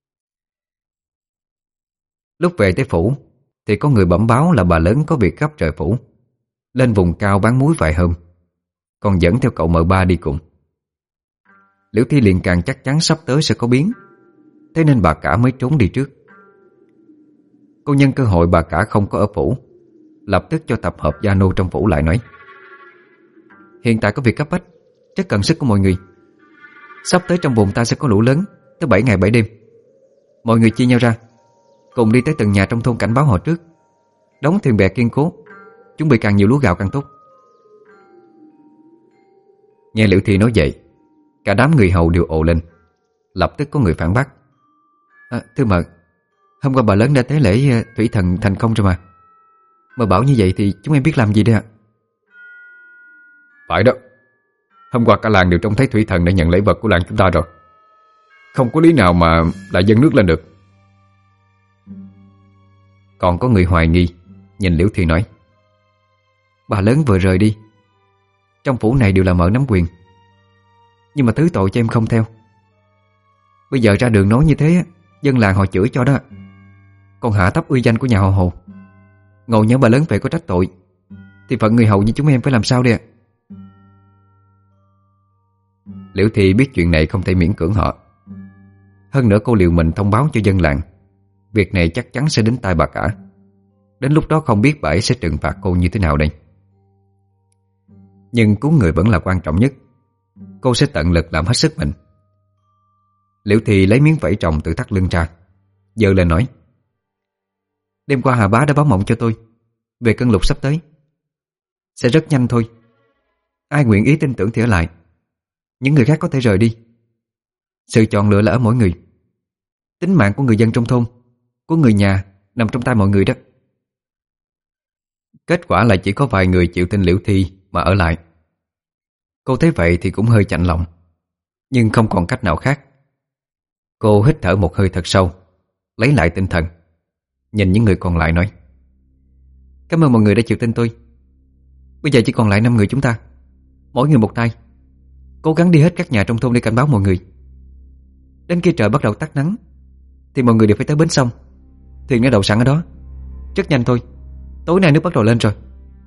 Lúc về tới phủ thì có người bẩm báo là bà lớn có việc gấp rời phủ, lên vùng cao bán muối vài hôm, còn dẫn theo cậu mợ ba đi cùng. Liễu Thi liền càng chắc chắn sắp tới sẽ có biến, thế nên bà cả mới trốn đi trước. Cô nhân cơ hội bà cả không có ở phủ, lập tức cho tập hợp gia nô trong phủ lại nói: hiện tại có việc cấp bách, rất cần sức của mọi người. Sắp tới trong vùng ta sẽ có lũ lớn, tới bảy ngày bảy đêm. Mọi người chia nhau ra, cùng đi tới từng nhà trong thôn cảnh báo họ trước, đóng thuyền bè kiên cố, chuẩn bị càng nhiều lúa gạo càng tốt. Nghe Liễu Thi nói vậy, cả đám người hầu đều ồ lên. Lập tức có người phản bác: à, thưa mợ, hôm qua bà lớn đã tế lễ thủy thần thành công rồi mà. Mợ bảo như vậy thì chúng em biết làm gì đây ạ? Phải đó, hôm qua cả làng đều trông thấy thủy thần đã nhận lễ vật của làng chúng ta rồi, không có lý nào mà lại dâng nước lên được. Còn có người hoài nghi, nhìn Liễu Thi nói: bà lớn vừa rời đi, trong phủ này đều là mợ nắm quyền, nhưng mà thứ tội cho em không theo. Bây giờ ra đường nói như thế, dân làng họ chửi cho đó. Còn hạ thấp uy danh của nhà họ Hồ. Ngộ nhỡ bà lớn về có trách tội, thì phận người hầu như chúng em phải làm sao đây ạ? Liễu Thi biết chuyện này không thể miễn cưỡng họ. Hơn nữa cô liều mình thông báo cho dân làng, việc này chắc chắn sẽ đến tai bà cả. Đến lúc đó không biết bà ấy sẽ trừng phạt cô như thế nào đây. Nhưng cứu người vẫn là quan trọng nhất. Cô sẽ tận lực làm hết sức mình. Liễu Thi lấy miếng vải trồng từ thắt lưng ra, giơ lên nói: đêm qua Hà Bá đã báo mộng cho tôi về cơn lụt sắp tới. Sẽ rất nhanh thôi. Ai nguyện ý tin tưởng thì ở lại, những người khác có thể rời đi. Sự chọn lựa là ở mỗi người. Tính mạng của người dân trong thôn, của người nhà nằm trong tay mọi người đó. Kết quả là chỉ có vài người chịu tin Liễu Thi mà ở lại. Cô thấy vậy thì cũng hơi chạnh lòng, nhưng không còn cách nào khác. Cô hít thở một hơi thật sâu, lấy lại tinh thần, nhìn những người còn lại nói: cảm ơn mọi người đã chịu tin tôi. Bây giờ chỉ còn lại năm người chúng ta, mỗi người một tay, cố gắng đi hết các nhà trong thôn để cảnh báo mọi người. Đến khi trời bắt đầu tắt nắng thì mọi người đều phải tới bến sông. Thuyền đã đậu sẵn ở đó. Rất nhanh thôi, tối nay nước bắt đầu lên rồi.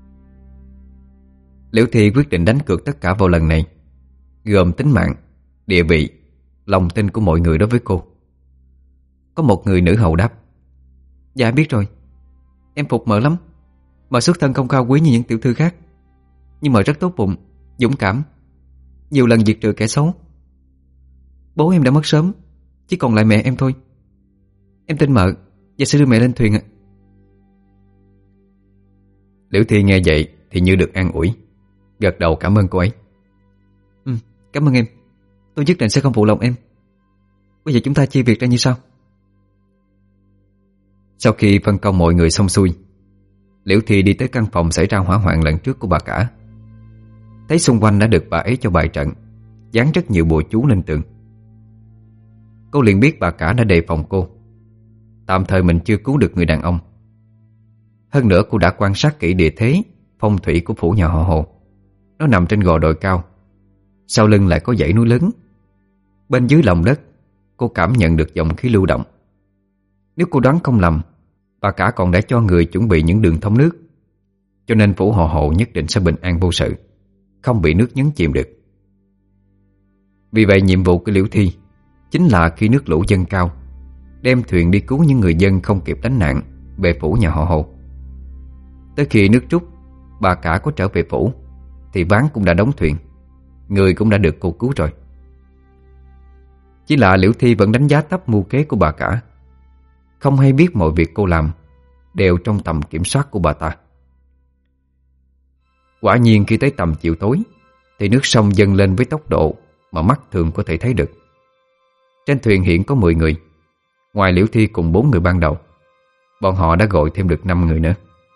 Liễu Thi quyết định đánh cược tất cả vào lần này, gồm tính mạng, địa vị, lòng tin của mọi người đối với cô. Có một người nữ hầu đáp: dạ biết rồi, em phục mợ lắm. Mợ xuất thân không cao quý như những tiểu thư khác, nhưng mợ rất tốt bụng, dũng cảm, nhiều lần diệt trừ kẻ xấu. Bố em đã mất sớm, chỉ còn lại mẹ em thôi. Em tin mợ và sẽ đưa mẹ lên thuyền ạ. Liễu Thi nghe vậy thì như được an ủi, gật đầu cảm ơn cô ấy. Ừ, cảm ơn em. Tôi nhất định sẽ không phụ lòng em. Bây giờ chúng ta chia việc ra như sau. Sau khi phân công mọi người xong xuôi, Liễu Thi đi tới căn phòng xảy ra hỏa hoạn lần trước của bà cả. Thấy xung quanh đã được bà ấy cho bài trận, dán rất nhiều bùa chú lên tường. Cô liền biết bà cả đã đề phòng cô. Tạm thời mình chưa cứu được người đàn ông. Hơn nữa cô đã quan sát kỹ địa thế, phong thủy của phủ nhà họ Hồ. Nó nằm trên gò đồi cao, sau lưng lại có dãy núi lớn. Bên dưới lòng đất, cô cảm nhận được dòng khí lưu động. Nếu cô đoán không lầm, bà cả còn đã cho người chuẩn bị những đường thông nước, cho nên phủ họ Hồ nhất định sẽ bình an vô sự, không bị nước nhấn chìm được. Vì vậy nhiệm vụ của Liễu Thi chính là khi nước lũ dâng cao, đem thuyền đi cứu những người dân không kịp lánh nạn về phủ nhà họ Hồ. Tới khi nước rút, bà cả có trở về phủ thì ván cũng đã đóng thuyền, người cũng đã được cô cứu rồi. Chỉ là Liễu Thi vẫn đánh giá thấp mưu kế của bà cả, không hay biết mọi việc cô làm đều trong tầm kiểm soát của bà ta. Quả nhiên khi tới tầm chiều tối thì nước sông dâng lên với tốc độ mà mắt thường có thể thấy được. Trên thuyền hiện có mười người. Ngoài Liễu Thi cùng bốn người ban đầu, bọn họ đã gọi thêm được năm người nữa.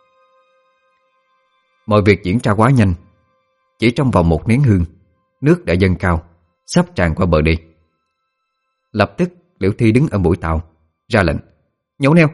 Mọi việc diễn ra quá nhanh. Chỉ trong vòng một nén hương, nước đã dâng cao, sắp tràn qua bờ đi. Lập tức Liễu Thi đứng ở mũi tàu, ra lệnh: nhổ neo.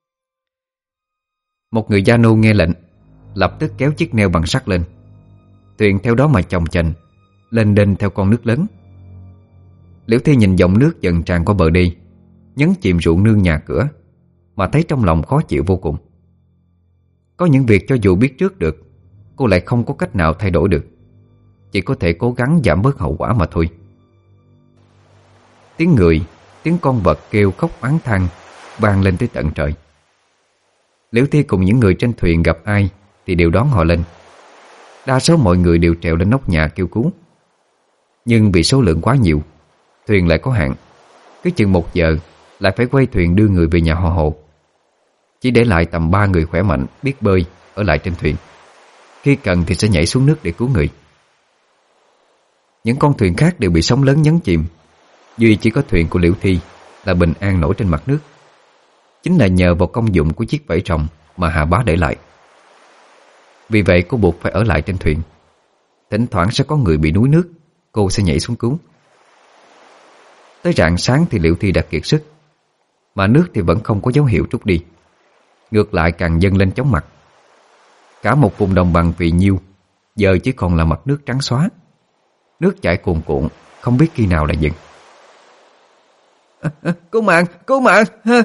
Một người gia nô nghe lệnh, lập tức kéo chiếc neo bằng sắt lên. Thuyền theo đó mà chồng chành lên đênh theo con nước lớn. Liễu Thi nhìn dòng nước dần tràn qua bờ đi, nhấn chìm ruộng nương nhà cửa, mà thấy trong lòng khó chịu vô cùng. Có những việc cho dù biết trước được, cô lại không có cách nào thay đổi được, chỉ có thể cố gắng giảm bớt hậu quả mà thôi. Tiếng người, tiếng con vật kêu khóc oán than vang lên tới tận trời. Liễu Thi cùng những người trên thuyền gặp ai thì đều đón họ lên. Đa số mọi người đều trèo lên nóc nhà kêu cứu. Nhưng vì số lượng quá nhiều, thuyền lại có hạn. Cứ chừng một giờ lại phải quay thuyền đưa người về nhà họ Hồ. Chỉ để lại tầm ba người khỏe mạnh biết bơi ở lại trên thuyền. Khi cần thì sẽ nhảy xuống nước để cứu người. Những con thuyền khác đều bị sóng lớn nhấn chìm, duy chỉ có thuyền của Liễu Thi là bình an nổi trên mặt nước. Chính là nhờ vào công dụng của chiếc vẫy rồng mà Hà Bá để lại. Vì vậy cô buộc phải ở lại trên thuyền. Thỉnh thoảng sẽ có người bị đuối nước, cô sẽ nhảy xuống cứu. Tới rạng sáng thì Liễu Thi đã kiệt sức, mà nước thì vẫn không có dấu hiệu trút đi, ngược lại càng dâng lên chóng mặt. Cả một vùng đồng bằng phì nhiêu giờ chỉ còn là mặt nước trắng xóa. Nước chảy cuồn cuộn, không biết khi nào là dừng. à, à, Cứu mạng, cứu mạng ha.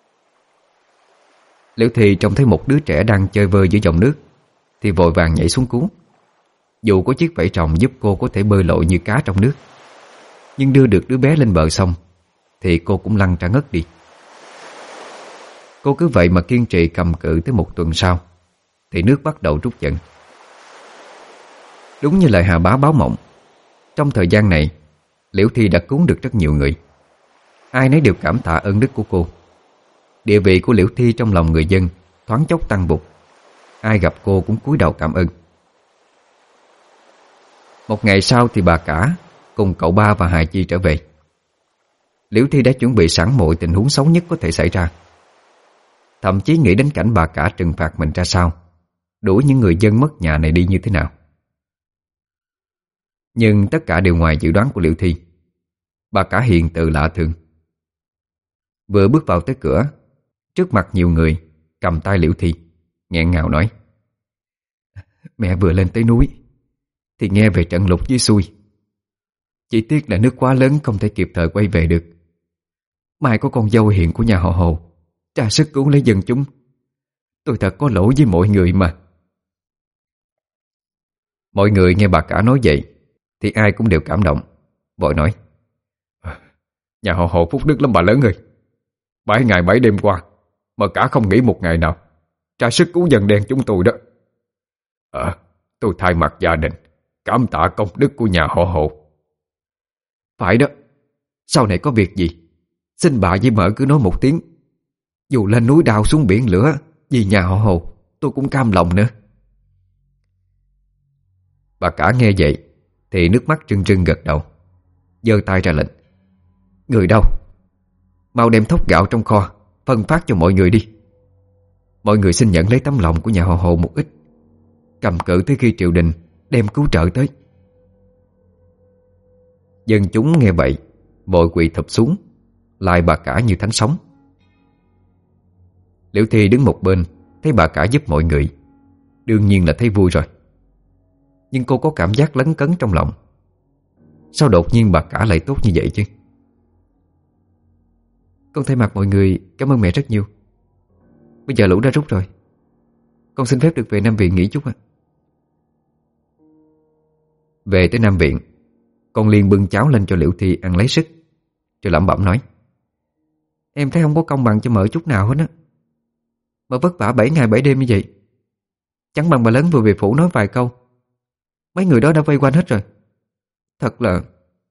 Liễu Thi trông thấy một đứa trẻ đang chơi vơi giữa dòng nước thì vội vàng nhảy xuống cứu. Dù có chiếc vẫy rồng giúp cô có thể bơi lội như cá trong nước, nhưng đưa được đứa bé lên bờ sông thì cô cũng lăn ra ngất đi. Cô cứ vậy mà kiên trì cầm cự tới một tuần sau thì nước bắt đầu rút dần. Đúng như lời Hà Bá báo mộng, trong thời gian này Liễu Thi đã cứu được rất nhiều người. Ai nấy đều cảm tạ ơn đức của cô. Địa vị của Liễu Thi trong lòng người dân thoáng chốc tăng vụt. Ai gặp cô cũng cúi đầu cảm ơn. Một ngày sau thì bà cả cùng cậu ba và Hà Chi trở về. Liễu Thi đã chuẩn bị sẵn mọi tình huống xấu nhất có thể xảy ra, thậm chí nghĩ đến cảnh bà cả trừng phạt mình ra sao, đuổi những người dân mất nhà này đi như thế nào. Nhưng tất cả đều ngoài dự đoán của Liễu Thi. Bà cả hiền từ lạ thường. Vừa bước vào tới cửa, trước mặt nhiều người, cầm tay Liễu Thi, nghẹn ngào nói: Mẹ vừa lên tới núi thì nghe về trận lụt dưới xuôi. Chỉ tiếc là nước quá lớn không thể kịp thời quay về được. Mai có con dâu hiền của nhà họ Hồ ra sức cứu lấy dân chúng. Tôi thật có lỗi với mọi người mà. Mọi người nghe bà cả nói vậy thì ai cũng đều cảm động, vội nói: Nhà họ Hồ phúc đức lắm bà lớn ơi. Bảy ngày bảy đêm qua mà cả không nghỉ một ngày nào ra sức cứu dân đen chúng tôi đó. Ờ, tôi thay mặt gia đình cảm tạ công đức của nhà họ Hồ. Phải đó, sau này có việc gì xin bà với mợ cứ nói một tiếng. Dù lên núi đào xuống biển lửa vì nhà họ Hồ, tôi cũng cam lòng nữa. Bà cả nghe vậy thì nước mắt trưng trưng gật đầu, giơ tay ra lệnh: Người đâu, mau đem thóc gạo trong kho phân phát cho mọi người đi. Mọi người xin nhận lấy tấm lòng của nhà họ Hồ một ít, cầm cự tới khi triều đình đem cứu trợ tới. Dân chúng nghe vậy vội quỳ thụp xuống, lại bà cả như thánh sống. Liễu Thi đứng một bên thấy bà cả giúp mọi người, đương nhiên là thấy vui rồi. Nhưng cô có cảm giác lấn cấn trong lòng. Sao đột nhiên bà cả lại tốt như vậy chứ? Con thay mặt mọi người cảm ơn mẹ rất nhiều. Bây giờ lũ đã rút rồi, con xin phép được về Nam Viện nghỉ chút ạ. Về tới Nam Viện, con liền bưng cháo lên cho Liễu Thi ăn lấy sức, rồi lẩm bẩm nói: Em thấy không có công bằng cho mợ chút nào hết á. Mợ vất vả bảy ngày bảy đêm như vậy, chẳng bằng bà lớn vừa về phủ nói vài câu, mấy người đó đã vây quanh hết rồi. Thật là...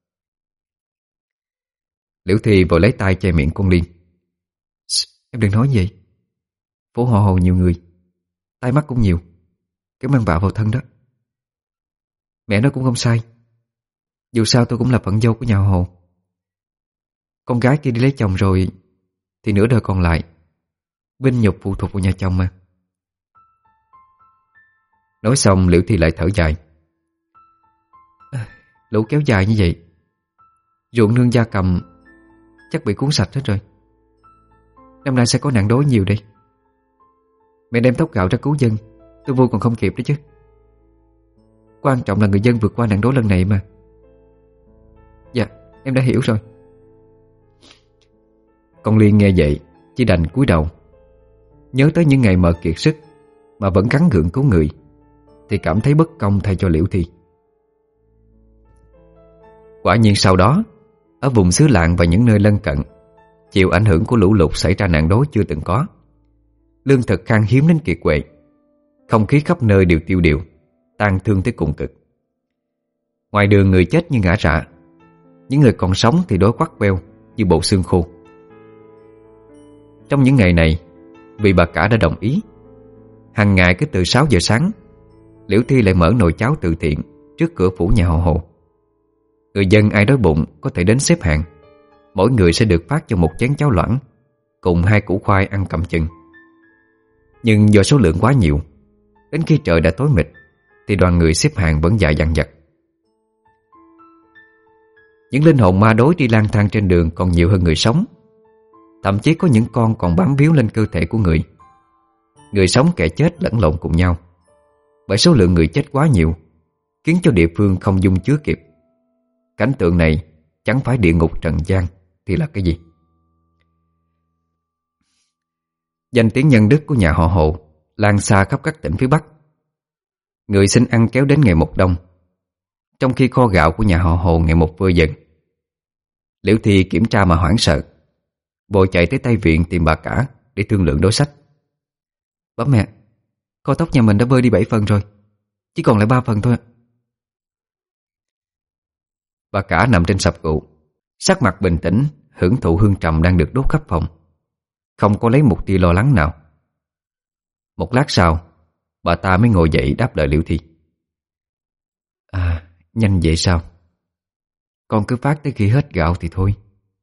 Liễu Thi vội lấy tay che miệng con Liên: Em đừng nói vậy. Phố họ Hồ nhiều người, tai mắt cũng nhiều, cái mang vạ vào thân đó. Mẹ nói cũng không sai. Dù sao tôi cũng là phận dâu của nhà họ Hồ. Con gái kia đi lấy chồng rồi thì nửa đời còn lại vinh nhục phụ thuộc vào nhà chồng mà. Nói xong Liễu Thi lại thở dài: à, lũ kéo dài như vậy, ruộng nương gia cầm chắc bị cuốn sạch hết rồi. Năm nay sẽ có nạn đói nhiều đây. Mẹ đem thóc gạo ra cứu dân, tôi vui còn không kịp đó chứ. Quan trọng là người dân vượt qua nạn đói lần này mà. Dạ, em đã hiểu rồi. Con Liên nghe vậy chỉ đành cúi đầu. Nhớ tới những ngày mờ kiệt sức mà vẫn gắng gượng cứu người, thì cảm thấy bất công thay cho Liễu Thi. Quả nhiên sau đó, ở vùng xứ Lạng và những nơi lân cận, chịu ảnh hưởng của lũ lụt xảy ra nạn đói chưa từng có. Lương thực khan hiếm đến kiệt quệ, không khí khắp nơi đều tiêu điều, tang thương tới cùng cực. Ngoài đường người chết như ngã rạ, những người còn sống thì đói quắt queo như bộ xương khô. Trong những ngày này, vì bà cả đã đồng ý, hàng ngày cứ từ sáu giờ sáng, Liễu Thi lại mở nồi cháo từ thiện trước cửa phủ nhà họ Hồ. Người dân ai đói bụng có thể đến xếp hàng. Mỗi người sẽ được phát cho một chén cháo loãng cùng hai củ khoai ăn cầm chừng. Nhưng do số lượng quá nhiều, đến khi trời đã tối mịt thì đoàn người xếp hàng vẫn dài dằng dặc. Những linh hồn ma đói đi lang thang trên đường còn nhiều hơn người sống. Thậm chí có những con còn bám víu lên cơ thể của người. Người sống kẻ chết lẫn lộn cùng nhau. Bởi số lượng người chết quá nhiều, khiến cho địa phương không dung chứa kịp. Cảnh tượng này chẳng phải địa ngục trần gian thì là cái gì? Danh tiếng nhân đức của nhà họ Hồ lan xa khắp các tỉnh phía Bắc. Người xin ăn kéo đến ngày một đông, trong khi kho gạo của nhà họ Hồ ngày một vơi dần. Liễu Thi kiểm tra mà hoảng sợ, vội chạy tới Tây Viện tìm bà cả để thương lượng đối sách. Bấm mẹ, kho thóc nhà mình đã vơi đi bảy phần rồi, chỉ còn lại ba phần thôi. Bà cả nằm trên sập gụ, sắc mặt bình tĩnh, hưởng thụ hương trầm đang được đốt khắp phòng, không có lấy một tia lo lắng nào. Một lát sau, bà ta mới ngồi dậy đáp lời Liễu Thi. À, nhanh vậy sao? Con cứ phát tới khi hết gạo thì thôi.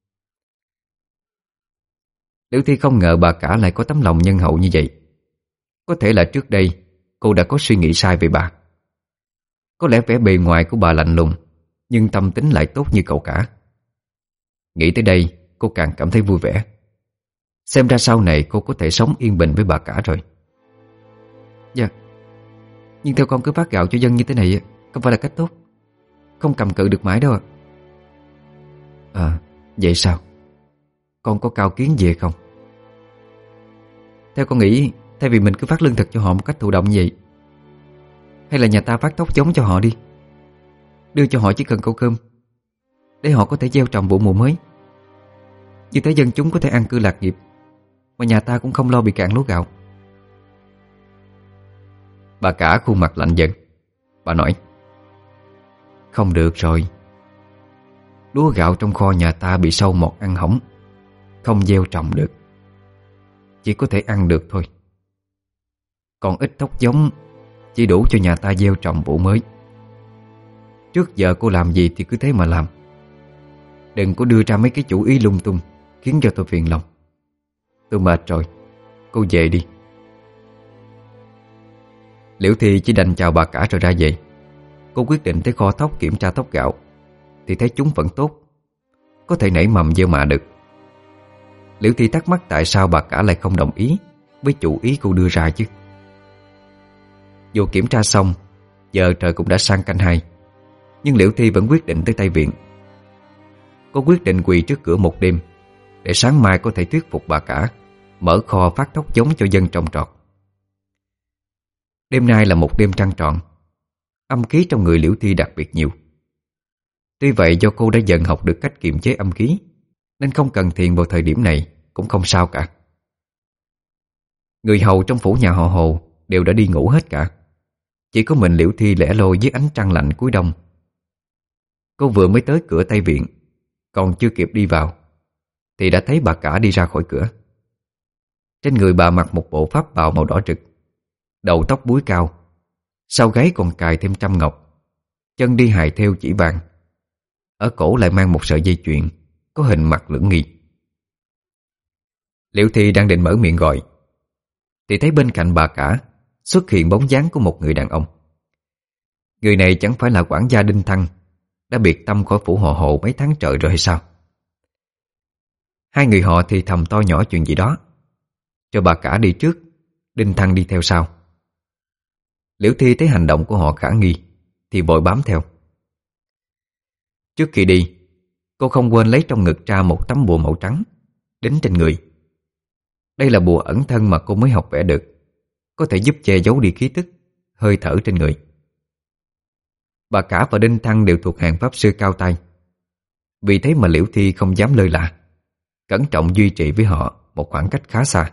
Liễu Thi không ngờ bà cả lại có tấm lòng nhân hậu như vậy. Có thể là trước đây cô đã có suy nghĩ sai về bà. Có lẽ vẻ bề ngoài của bà lạnh lùng, nhưng tâm tính lại tốt như cậu cả. Nghĩ tới đây, cô càng cảm thấy vui vẻ. Xem ra sau này cô có thể sống yên bình với bà cả rồi. Dạ, nhưng theo con cứ phát gạo cho dân như thế này không phải là cách tốt. Không cầm cự được mãi đâu ạ. À, vậy sao? Con có cao kiến gì không? Theo con nghĩ, thay vì mình cứ phát lương thực cho họ một cách thụ động như vậy, hay là nhà ta phát thóc giống cho họ đi, đưa cho họ chỉ cần câu cơm, để họ có thể gieo trồng vụ mùa mới. Như thế dân chúng có thể an cư lạc nghiệp, mà nhà ta cũng không lo bị cạn lúa gạo. Bà cả khuôn mặt lạnh dần. Bà nói: Không được rồi. Lúa gạo trong kho nhà ta bị sâu mọt ăn hỏng, không gieo trồng được, chỉ có thể ăn được thôi. Còn ít thóc giống chỉ đủ cho nhà ta gieo trồng vụ mới. Trước giờ cô làm gì thì cứ thế mà làm. Đừng có đưa ra mấy cái chủ ý lung tung khiến cho tôi phiền lòng. Tôi mệt rồi, cô về đi. Liễu Thi chỉ đành chào bà cả rồi ra về. Cô quyết định tới kho thóc kiểm tra thóc gạo, thì thấy chúng vẫn tốt, có thể nảy mầm gieo mạ được. Liễu Thi thắc mắc tại sao bà cả lại không đồng ý với chủ ý cô đưa ra chứ. Dù kiểm tra xong, giờ trời cũng đã sang canh hai, nhưng Liễu Thi vẫn quyết định tới Tây Viện. Cô quyết định quỳ trước cửa một đêm, để sáng mai có thể thuyết phục bà cả mở kho phát thóc giống cho dân trồng trọt. Đêm nay là một đêm trăng tròn, âm khí trong người Liễu Thi đặc biệt nhiều. Tuy vậy do cô đã dần học được cách kiềm chế âm khí, nên không cần thiền vào thời điểm này cũng không sao cả. Người hầu trong phủ nhà họ Hồ đều đã đi ngủ hết cả. Chỉ có mình Liễu Thi lẻ loi dưới ánh trăng lạnh cuối đông. Cô vừa mới tới cửa Tây Viện, còn chưa kịp đi vào thì đã thấy bà cả đi ra khỏi cửa. Trên người bà mặc một bộ pháp bào màu đỏ rực, đầu tóc búi cao, sau gáy còn cài thêm trăm ngọc, chân đi hài thêu chỉ vàng, ở cổ lại mang một sợi dây chuyền có hình mặt lưỡng nghi. Liễu Thi đang định mở miệng gọi thì thấy bên cạnh bà cả xuất hiện bóng dáng của một người đàn ông. Người này chẳng phải là quản gia Đinh Thăng đã biệt tâm khỏi phủ họ Hồ mấy tháng trời rồi hay sao? Hai người họ thì thầm to nhỏ chuyện gì đó, cho bà cả đi trước, Đinh Thăng đi theo sau. Liễu Thi thấy hành động của họ khả nghi thì vội bám theo. Trước khi đi, cô không quên lấy trong ngực ra một tấm bùa màu trắng đính trên người. Đây là bùa ẩn thân mà cô mới học vẽ được, có thể giúp che giấu đi khí tức, hơi thở trên người. Bà Cả và Đinh Thăng đều thuộc hàng pháp sư cao tay, vì thế mà Liễu Thi không dám lơ là, cẩn trọng duy trì với họ một khoảng cách khá xa.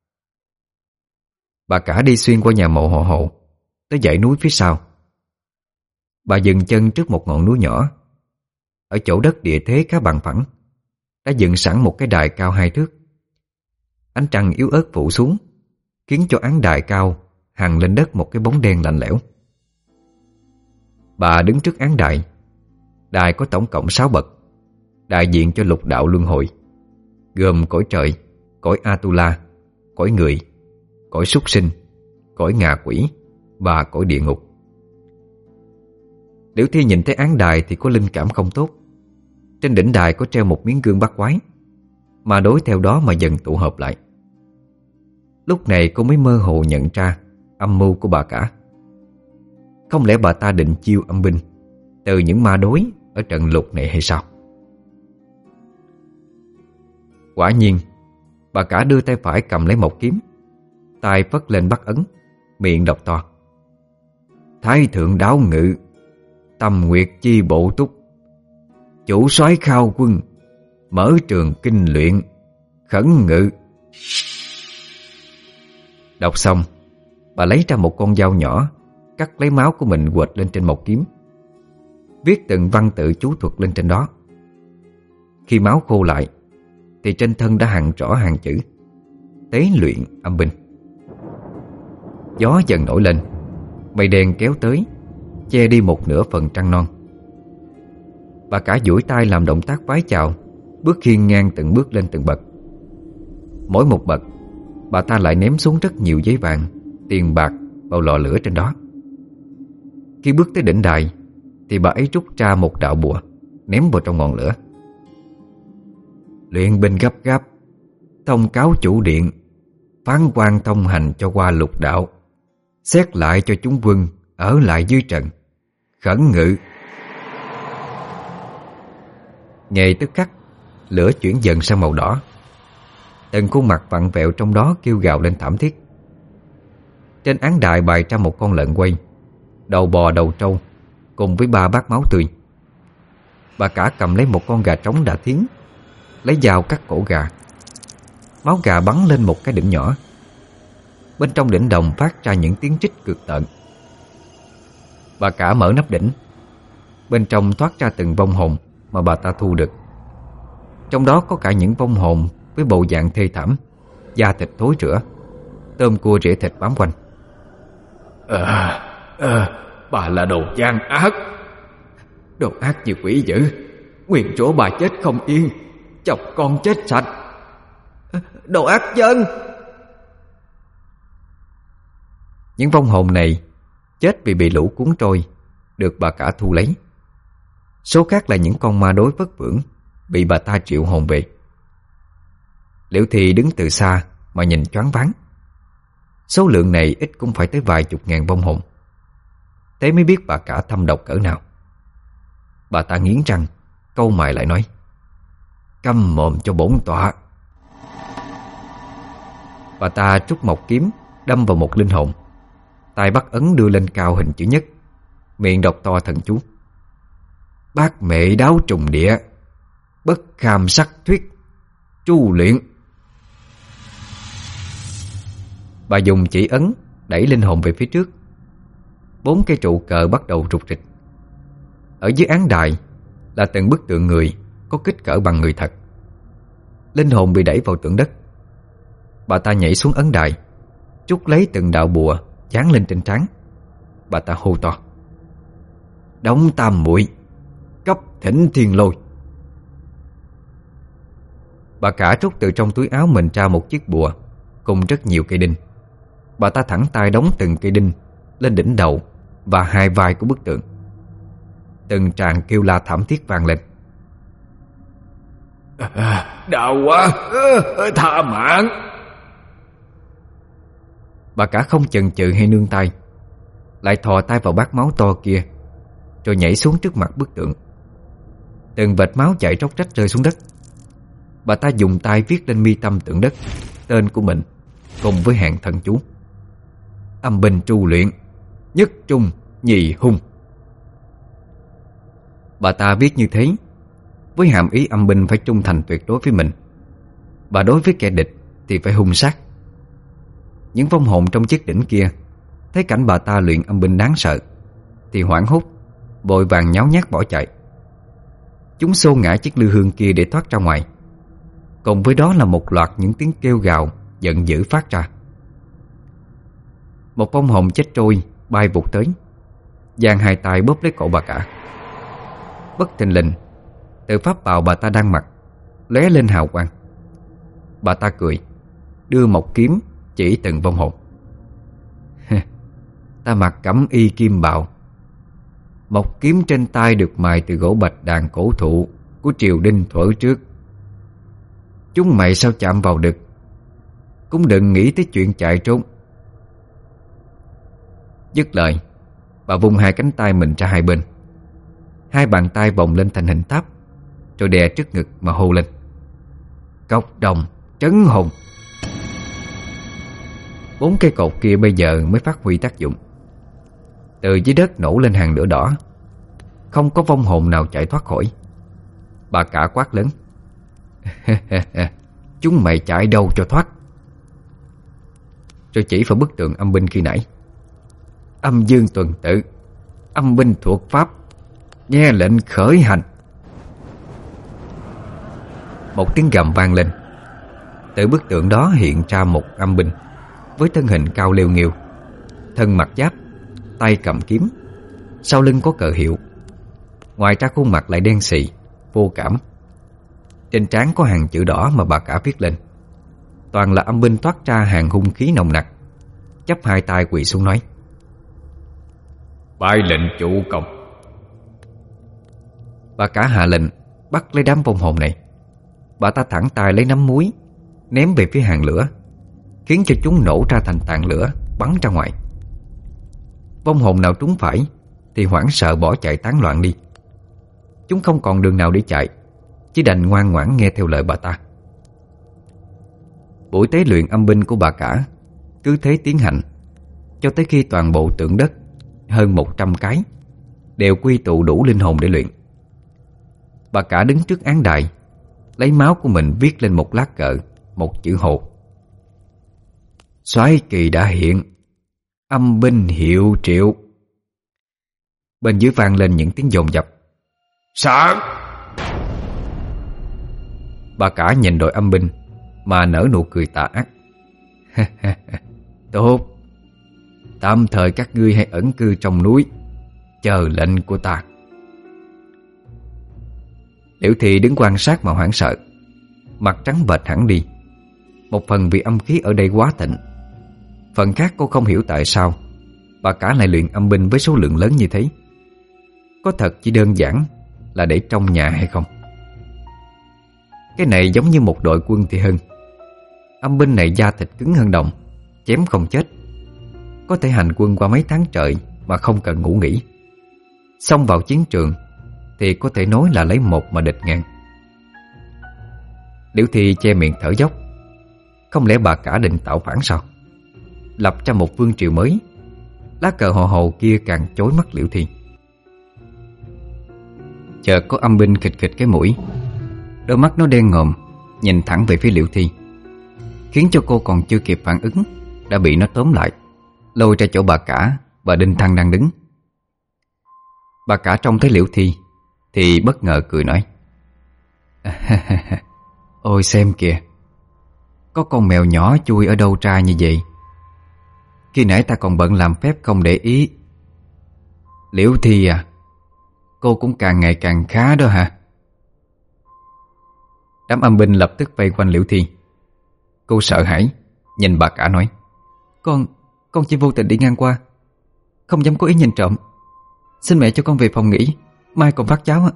Bà Cả đi xuyên qua nhà mộ họ Hộ tới dãy núi phía sau. Bà dừng chân trước một ngọn núi nhỏ. Ở chỗ đất địa thế khá bằng phẳng đã dựng sẵn một cái đài cao hai thước. Ánh trăng yếu ớt phủ xuống, khiến cho án đài cao hằn lên đất một cái bóng đen lạnh lẽo. Bà đứng trước án đài. Đài có tổng cộng sáu bậc, đại diện cho lục đạo luân hồi, gồm cõi trời, cõi Atula, cõi người, cõi súc sinh, cõi ngạ quỷ và cõi địa ngục. Liễu Thi nhìn thấy án đài thì có linh cảm không tốt. Trên đỉnh đài có treo một miếng gương bắt quái, mà đối theo đó mà dần tụ hợp lại. Lúc này cô mới mơ hồ nhận ra âm mưu của bà Cả. Không lẽ bà ta định chiêu âm binh từ những ma đối ở trận lục này hay sao? Quả nhiên, bà Cả đưa tay phải cầm lấy một kiếm, tay phất lên bắt ấn, miệng đọc to: Thái thượng đáo ngự, tâm nguyệt chi bộ túc, chủ soái khao quân, mở trường kinh luyện, khẩn ngự. Đọc xong, bà lấy ra một con dao nhỏ, cắt lấy máu của mình quệt lên trên một kiếm, viết từng văn tự chú thuật lên trên đó. Khi máu khô lại thì trên thân đã hằn rõ hàng chữ: tế luyện âm binh. Gió dần nổi lên, mây đen kéo tới, che đi một nửa phần trăng non. Bà Cả duỗi tay làm động tác vái chào, bước khiêng ngang từng bước lên từng bậc. Mỗi một bậc, bà ta lại ném xuống rất nhiều giấy vàng, tiền bạc vào lò lửa trên đó. Khi bước tới đỉnh đài thì bà ấy rút ra một đạo bùa, ném vào trong ngọn lửa. Luyện binh gấp gáp, thông cáo chủ điện, phán quan thông hành cho qua lục đạo, xét lại cho chúng quân ở lại dưới trần, khẩn ngự. Ngay tức khắc, lửa chuyển dần sang màu đỏ. Từng khuôn mặt vặn vẹo trong đó kêu gào lên thảm thiết. Trên án đài bày ra một con lợn quay, đầu bò đầu trâu, cùng với ba bát máu tươi. Bà Cả cầm lấy một con gà trống đã thiến, lấy dao cắt cổ gà. Máu gà bắn lên một cái đỉnh nhỏ. Bên trong đỉnh đồng phát ra những tiếng trích cực tợn. Bà Cả mở nắp đỉnh. Bên trong thoát ra từng vong hồn mà bà ta thu được. Trong đó có cả những vong hồn với bộ dạng thê thảm, da thịt thối rữa, tôm cua rỉa thịt bám quanh. À, à, bà là đồ gian ác, đồ ác như quỷ dữ, nguyền rủa bà chết không yên, chồng con chết sạch. Đồ ác dân. Những vong hồn này chết vì bị lũ cuốn trôi, được bà Cả thu lấy. Số khác là những con ma đối vất vưởng, bị bà ta triệu hồn về. Liễu Thi đứng từ xa mà nhìn choáng váng. Số lượng này ít cũng phải tới vài chục ngàn vong hồn. Thế mới biết bà Cả thâm độc cỡ nào. Bà ta nghiến răng, câu mày lại nói: Câm mồm cho bổn tọa. Bà ta trút một kiếm đâm vào một linh hồn, tay bắt ấn đưa lên cao hình chữ nhất, miệng đọc to thần chú: Bát mệ đáo trùng địa, bất kham sắc thuyết, tru luyện. Bà dùng chỉ ấn đẩy linh hồn về phía trước. Bốn cây trụ cờ bắt đầu rục rịch. Ở dưới án đài là từng bức tượng người có kích cỡ bằng người thật. Linh hồn bị đẩy vào tượng đất. Bà ta nhảy xuống ấn đài, trút lấy từng đạo bùa dán lên trên trán. Bà ta hô to: Đóng tam muội, cấp thỉnh thiên lôi. Bà Cả rút từ trong túi áo mình ra một chiếc bùa cùng rất nhiều cây đinh. Bà ta thẳng tay đóng từng cây đinh lên đỉnh đầu và hai vai của bức tượng. Từng tràng kêu la thảm thiết vang lên: à, đau quá, à, tha mạng. Bà Cả không chần chừ hay nương tay, lại thò tay vào bát máu to kia, rồi nhảy xuống trước mặt bức tượng. Từng vệt máu chảy róc rách rơi xuống đất. Bà ta dùng tay viết lên mi tâm tượng đất tên của mình cùng với hàng thần chú: Âm binh tru luyện, nhất trung nhì hung. Bà ta viết như thế với hàm ý âm binh phải trung thành tuyệt đối với mình, và đối với kẻ địch thì phải hung sát. Những vong hồn trong chiếc đỉnh kia thấy cảnh bà ta luyện âm binh đáng sợ thì hoảng hốt, vội vàng nháo nhác bỏ chạy. Chúng xô ngã chiếc lư hương kia để thoát ra ngoài. Cùng với đó là một loạt những tiếng kêu gào giận dữ phát ra. Một vong hồn chết trôi bay vụt tới, giang hai tay bóp lấy cổ bà cả. Bất thình lình, từ pháp bào bà ta đang mặc lóe lên hào quang. Bà ta cười, đưa một kiếm chỉ từng vong hồn. Ta mặc cẩm y kim bào, một kiếm trên tay được mài từ gỗ bạch đàn cổ thụ của triều đình thuở trước. Chúng mày sao chạm vào được, cũng đừng nghĩ tới chuyện chạy trốn. Dứt lời, bà vung hai cánh tay mình ra hai bên. Hai bàn tay bồng lên thành hình tháp, rồi đè trước ngực mà hô lên: Cốc đồng trấn hồn. Bốn cây cột kia bây giờ mới phát huy tác dụng. Từ dưới đất nổ lên hàng lửa đỏ. Không có vong hồn nào chạy thoát khỏi. Bà cả quát lớn: Chúng mày chạy đâu cho thoát. Rồi chỉ vào bức tượng âm binh khi nãy: Âm dương tuần tự, âm binh thuộc pháp, nghe lệnh khởi hành. Một tiếng gầm vang lên. Từ bức tượng đó hiện ra một âm binh với thân hình cao lêu nghêu, thân mặc giáp, tay cầm kiếm, sau lưng có cờ hiệu. Ngoài ra khuôn mặt lại đen xì, vô cảm. Trên trán có hàng chữ đỏ mà bà cả viết lên. Toàn là âm binh toát ra hàng hung khí nồng nặc, chắp hai tay quỳ xuống nói: Bái lệnh chủ công. Bà cả hạ lệnh bắt lấy đám vong hồn này. Bà ta thẳng tay lấy nắm muối ném về phía hàng lửa, khiến cho chúng nổ ra thành tàn lửa bắn ra ngoài. Vong hồn nào trúng phải thì hoảng sợ bỏ chạy tán loạn đi. Chúng không còn đường nào để chạy, chỉ đành ngoan ngoãn nghe theo lời bà ta. Buổi tế luyện âm binh của bà cả cứ thế tiến hành cho tới khi toàn bộ tượng đất hơn một trăm cái đều quy tụ đủ linh hồn để luyện. Bà cả đứng trước án đài, lấy máu của mình viết lên một lá cờ, một chữ hồ: Soái kỳ đã hiện, âm binh hiệu triệu. Bên dưới vang lên những tiếng dồn dập: Sáng! Bà cả nhìn đội âm binh mà nở nụ cười tà ác. Tốt, tạm thời các ngươi hãy ẩn cư trong núi, chờ lệnh của ta. Liễu Thị đứng quan sát mà hoảng sợ, mặt trắng bệch hẳn đi. Một phần vì âm khí ở đây quá thịnh, phần khác cô không hiểu tại sao bà cả lại luyện âm binh với số lượng lớn như thế. Có thật chỉ đơn giản là để trong nhà hay không? Cái này giống như một đội quân thì hơn. Âm binh này da thịt cứng hơn đồng, chém không chết, có thể hành quân qua mấy tháng trời mà không cần ngủ nghỉ. Xông vào chiến trường thì có thể nói là lấy một mà địch ngàn. Liễu Thi che miệng thở dốc. Không lẽ bà cả định tạo phản sao? Lập ra một vương triều mới? Lá cờ hồ hồ kia càng chói mắt Liễu Thi. Chợt có âm binh khịch khịch cái mũi, đôi mắt nó đen ngòm, nhìn thẳng về phía Liễu Thi, khiến cho cô còn chưa kịp phản ứng đã bị nó tóm lại, lôi ra chỗ bà cả và Đinh Thăng đang đứng. Bà cả trông thấy Liễu Thi thì bất ngờ cười nói: Ôi xem kìa, có con mèo nhỏ chui ở đâu ra như vậy. Khi nãy ta còn bận làm phép không để ý. Liễu Thi à, cô cũng càng ngày càng khá đó hả? Đám âm binh lập tức vây quanh Liễu Thi. Cô sợ hãi nhìn bà cả nói: Con, con chỉ vô tình đi ngang qua, không dám cố ý nhìn trộm. Xin mẹ cho con về phòng nghỉ, mai còn phát cháo.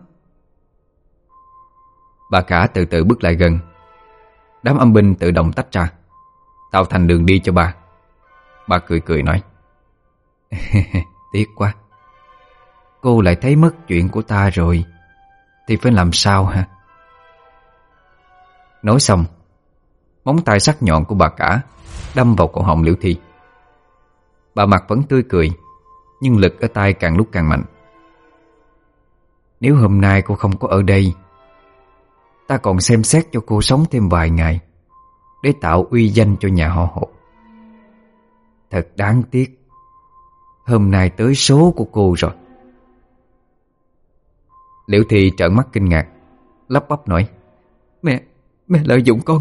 Bà cả từ từ bước lại gần. Đám âm binh tự động tách ra, tạo thành đường đi cho bà. Bà cười cười nói: Tiếc quá, cô lại thấy mất chuyện của ta rồi thì phải làm sao hả? Nói xong, móng tay sắc nhọn của bà cả đâm vào cổ họng Liễu Thi. Bà mặt vẫn tươi cười, nhưng lực ở tay càng lúc càng mạnh. Nếu hôm nay cô không có ở đây, ta còn xem xét cho cô sống thêm vài ngày để tạo uy danh cho nhà họ Hồ. Thật đáng tiếc, hôm nay tới số của cô rồi. Liễu Thi trợn mắt kinh ngạc, lắp bắp nói: Mẹ, mẹ lợi dụng con.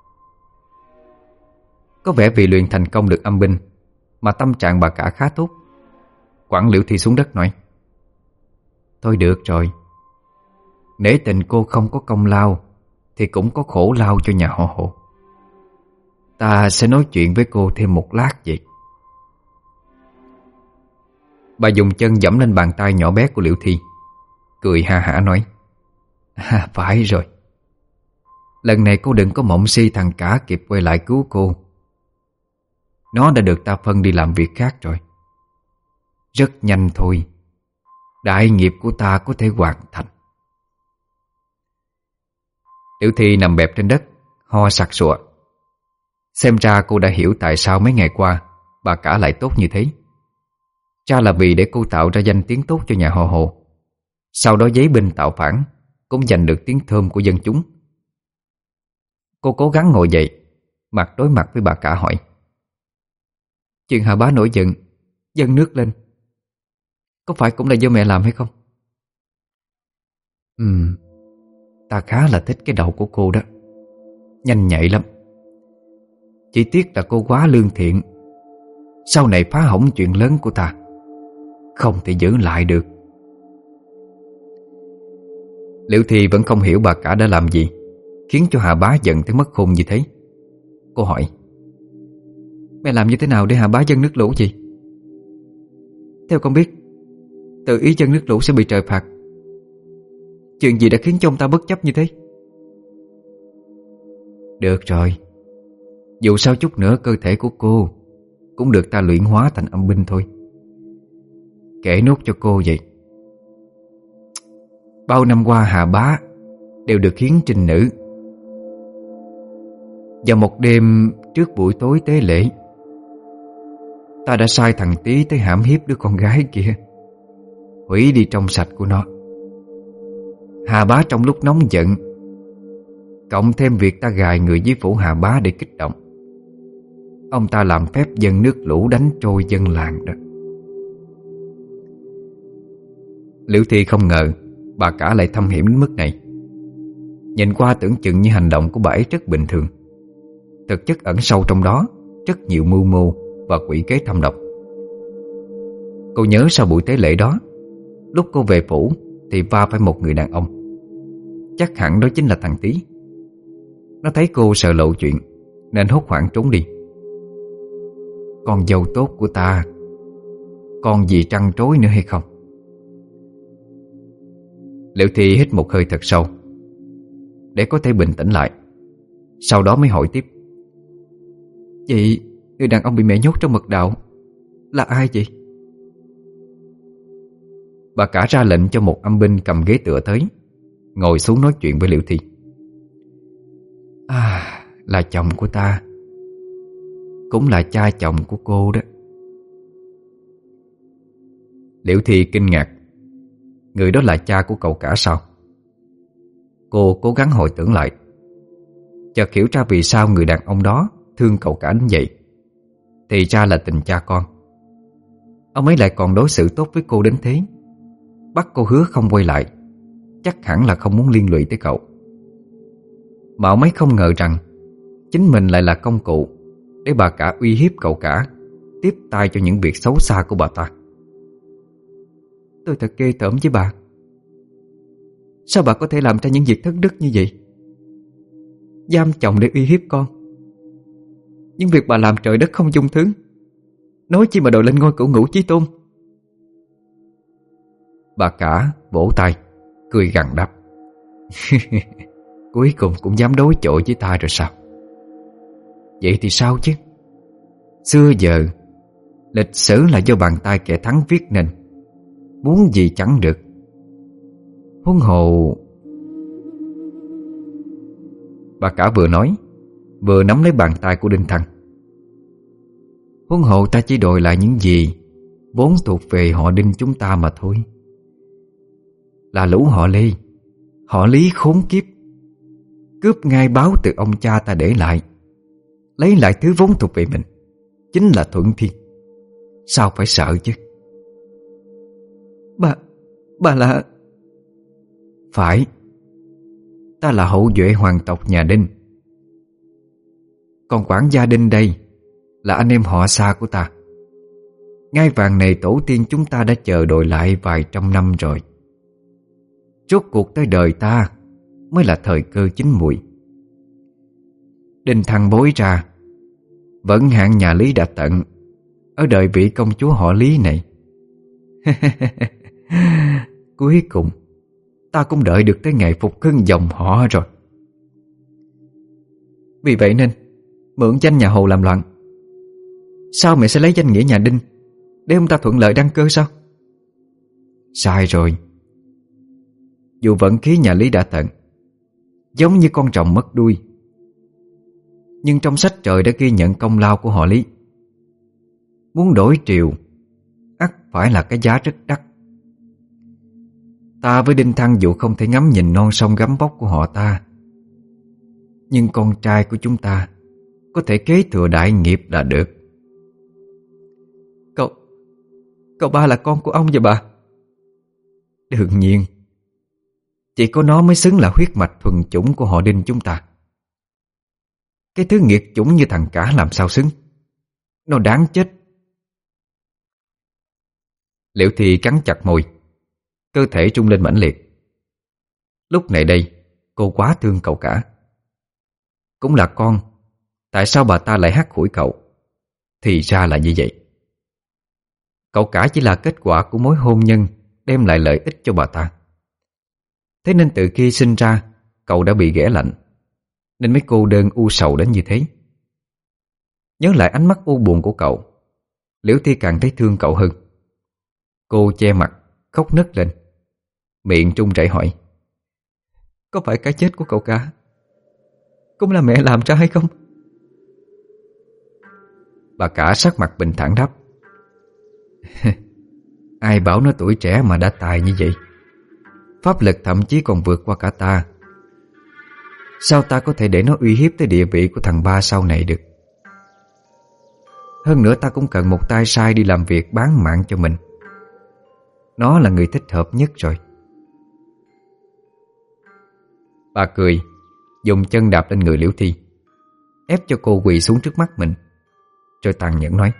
Có vẻ vì luyện thành công được âm binh mà tâm trạng bà cả khá tốt. Quẳng Liễu Thi xuống đất nói: Thôi được rồi, nể tình cô không có công lao thì cũng có khổ lao cho nhà họ Hồ. Ta sẽ nói chuyện với cô thêm một lát vậy. Bà dùng chân giẫm lên bàn tay nhỏ bé của Liễu Thi, cười ha hả nói: À, phải rồi, lần này cô đừng có mộng si thằng cả kịp quay lại cứu cô. Nó đã được ta phân đi làm việc khác rồi. Rất nhanh thôi, đại nghiệp của ta có thể hoàn thành. Liễu Thi nằm bẹp trên đất, ho sặc sụa. Xem ra cô đã hiểu tại sao mấy ngày qua bà cả lại tốt như thế. Cha là vì để cô tạo ra danh tiếng tốt cho nhà họ Hồ. Sau đó giấy binh tạo phản cũng giành được tiếng thơm của dân chúng. Cô cố gắng ngồi dậy, mặt đối mặt với bà cả hỏi: Chuyện Hà Bá nổi giận, dâng nước lên, có phải cũng là do mẹ làm hay không? Ừm, ta khá là thích cái đầu của cô đó, nhanh nhạy lắm. Chỉ tiếc là cô quá lương thiện, sau này phá hỏng chuyện lớn của ta, không thể giữ lại được. Liễu Thi vẫn không hiểu bà cả đã làm gì khiến cho Hà Bá giận tới mất khôn như thế. Cô hỏi: Mẹ làm như thế nào để Hà Bá dâng nước lũ gì? Theo con biết, tự ý dâng nước lũ sẽ bị trời phạt. Chuyện gì đã khiến cho ông ta bất chấp như thế? Được rồi, dù sao chút nữa cơ thể của cô cũng được ta luyện hóa thành âm binh thôi. Kể nốt cho cô vậy. Bao năm qua Hà Bá đều được hiến trinh nữ. Vào một đêm trước buổi tối tế lễ, ta đã sai thằng Tý tới hãm hiếp đứa con gái kia, hủy đi trong sạch của nó. Hà Bá trong lúc nóng giận, cộng thêm việc ta gài người với phủ Hà Bá để kích động, ông ta làm phép dâng nước lũ đánh trôi dân làng đó. Liễu Thi không ngờ bà cả lại thâm hiểm đến mức này. Nhìn qua tưởng chừng như hành động của bà ấy rất bình thường, thực chất ẩn sâu trong đó rất nhiều mưu mô và quỷ kế thâm độc. Cô nhớ sau buổi tế lễ đó, lúc cô về phủ thì va phải một người đàn ông. Chắc hẳn đó chính là thằng Tý. Nó thấy cô sợ lộ chuyện nên hốt hoảng trốn đi. Con dâu tốt của ta, còn gì trăn trối nữa hay không? Liễu Thi hít một hơi thật sâu để có thể bình tĩnh lại. Sau đó mới hỏi tiếp: Vậy người đàn ông bị mẹ nhốt trong mật đạo là ai vậy? Bà cả ra lệnh cho một âm binh cầm ghế tựa tới, ngồi xuống nói chuyện với Liễu Thi. À, là chồng của ta, cũng là cha chồng của cô đó. Liễu Thi kinh ngạc. Người đó là cha của cậu cả sao? Cô cố gắng hồi tưởng lại, chợt hiểu ra vì sao người đàn ông đó thương cậu cả đến vậy. Thì ra là tình cha con. Ông ấy lại còn đối xử tốt với cô đến thế, bắt cô hứa không quay lại. Chắc hẳn là không muốn liên lụy tới cậu. Mà ông ấy không ngờ rằng chính mình lại là công cụ để bà cả uy hiếp cậu cả, tiếp tay cho những việc xấu xa của bà ta. Tôi thật ghê tởm với bà. Sao bà có thể làm ra những việc thất đức như vậy? Giam chồng để uy hiếp con. Những việc bà làm trời đất không dung thứ, nói chi mà đòi lên ngôi cửu ngũ chí tôn. Bà cả vỗ tay, cười gằn đáp: Cuối cùng cũng dám đối chọi với ta rồi sao? Vậy thì sao chứ? Xưa giờ lịch sử là do bàn tay kẻ thắng viết nên. muốn gì chẳng được. Huống hồ... Bà cả vừa nói, vừa nắm lấy bàn tay của Đinh Thăng. Huống hồ ta chỉ đòi lại những gì vốn thuộc về họ Đinh chúng ta mà thôi. Là lũ họ Lê, họ Lý khốn kiếp, cướp ngai báu từ ông cha ta để lại, lấy lại thứ vốn thuộc về mình, chính là thuận thiên. Sao phải sợ chứ? Bà, bà là... Phải, ta là hậu duệ hoàng tộc nhà Đinh. Còn quản gia Đinh đây là anh em họ xa của ta. Ngai vàng này tổ tiên chúng ta đã chờ đòi lại vài trăm năm rồi. Rốt cuộc tới đời ta mới là thời cơ chín muồi. Đinh Thăng bối ra, vẫn hạng nhà Lý đã tận ở đời vị công chúa họ Lý này. Cuối cùng ta cũng đợi được tới ngày phục hưng dòng họ rồi. Vì vậy nên mượn danh nhà Hồ làm loạn. Sao mẹ sẽ lấy danh nghĩa nhà Đinh để ông ta thuận lợi đăng cơ sao? Sai rồi. Dù vận khí nhà Lý đã tận, giống như con rồng mất đuôi, nhưng trong sách trời đã ghi nhận công lao của họ Lý. Muốn đổi triều ắt phải là cái giá rất đắt. Ta với Đinh Thăng dù không thể ngắm nhìn non sông gấm vóc của họ ta, nhưng con trai của chúng ta có thể kế thừa đại nghiệp là được. Cậu Cậu ba là con của ông vậy bà? Đương nhiên. Chỉ có nó mới xứng là huyết mạch thuần chủng của họ Đinh chúng ta. Cái thứ nghiệt chủng như thằng cả làm sao xứng. Nó đáng chết. Liễu Thi cắn chặt môi, cơ thể trung lên mãnh liệt. Lúc này đây cô quá thương cậu cả. Cũng là con, tại sao bà ta lại hắt hủi cậu? Thì ra là như vậy. Cậu cả chỉ là kết quả của mối hôn nhân đem lại lợi ích cho bà ta. Thế nên từ khi sinh ra cậu đã bị ghẻ lạnh, nên mới cô đơn u sầu đến như thế. Nhớ lại ánh mắt u buồn của cậu, Liễu Thi càng thấy thương cậu hơn. Cô che mặt khóc nấc lên, miệng trung chảy hỏi: Có phải cái chết của cậu cả cũng là mẹ làm ra hay không? Bà cả sắc mặt bình thản đáp: Ai bảo nó tuổi trẻ mà đã tài như vậy? Pháp lực thậm chí còn vượt qua cả ta. Sao ta có thể để nó uy hiếp tới địa vị của thằng ba sau này được? Hơn nữa ta cũng cần một tay sai đi làm việc bán mạng cho mình. Nó là người thích hợp nhất rồi. Bà cười, dùng chân đạp lên người Liễu Thi, ép cho cô quỳ xuống trước mắt mình, rồi tàn nhẫn nói: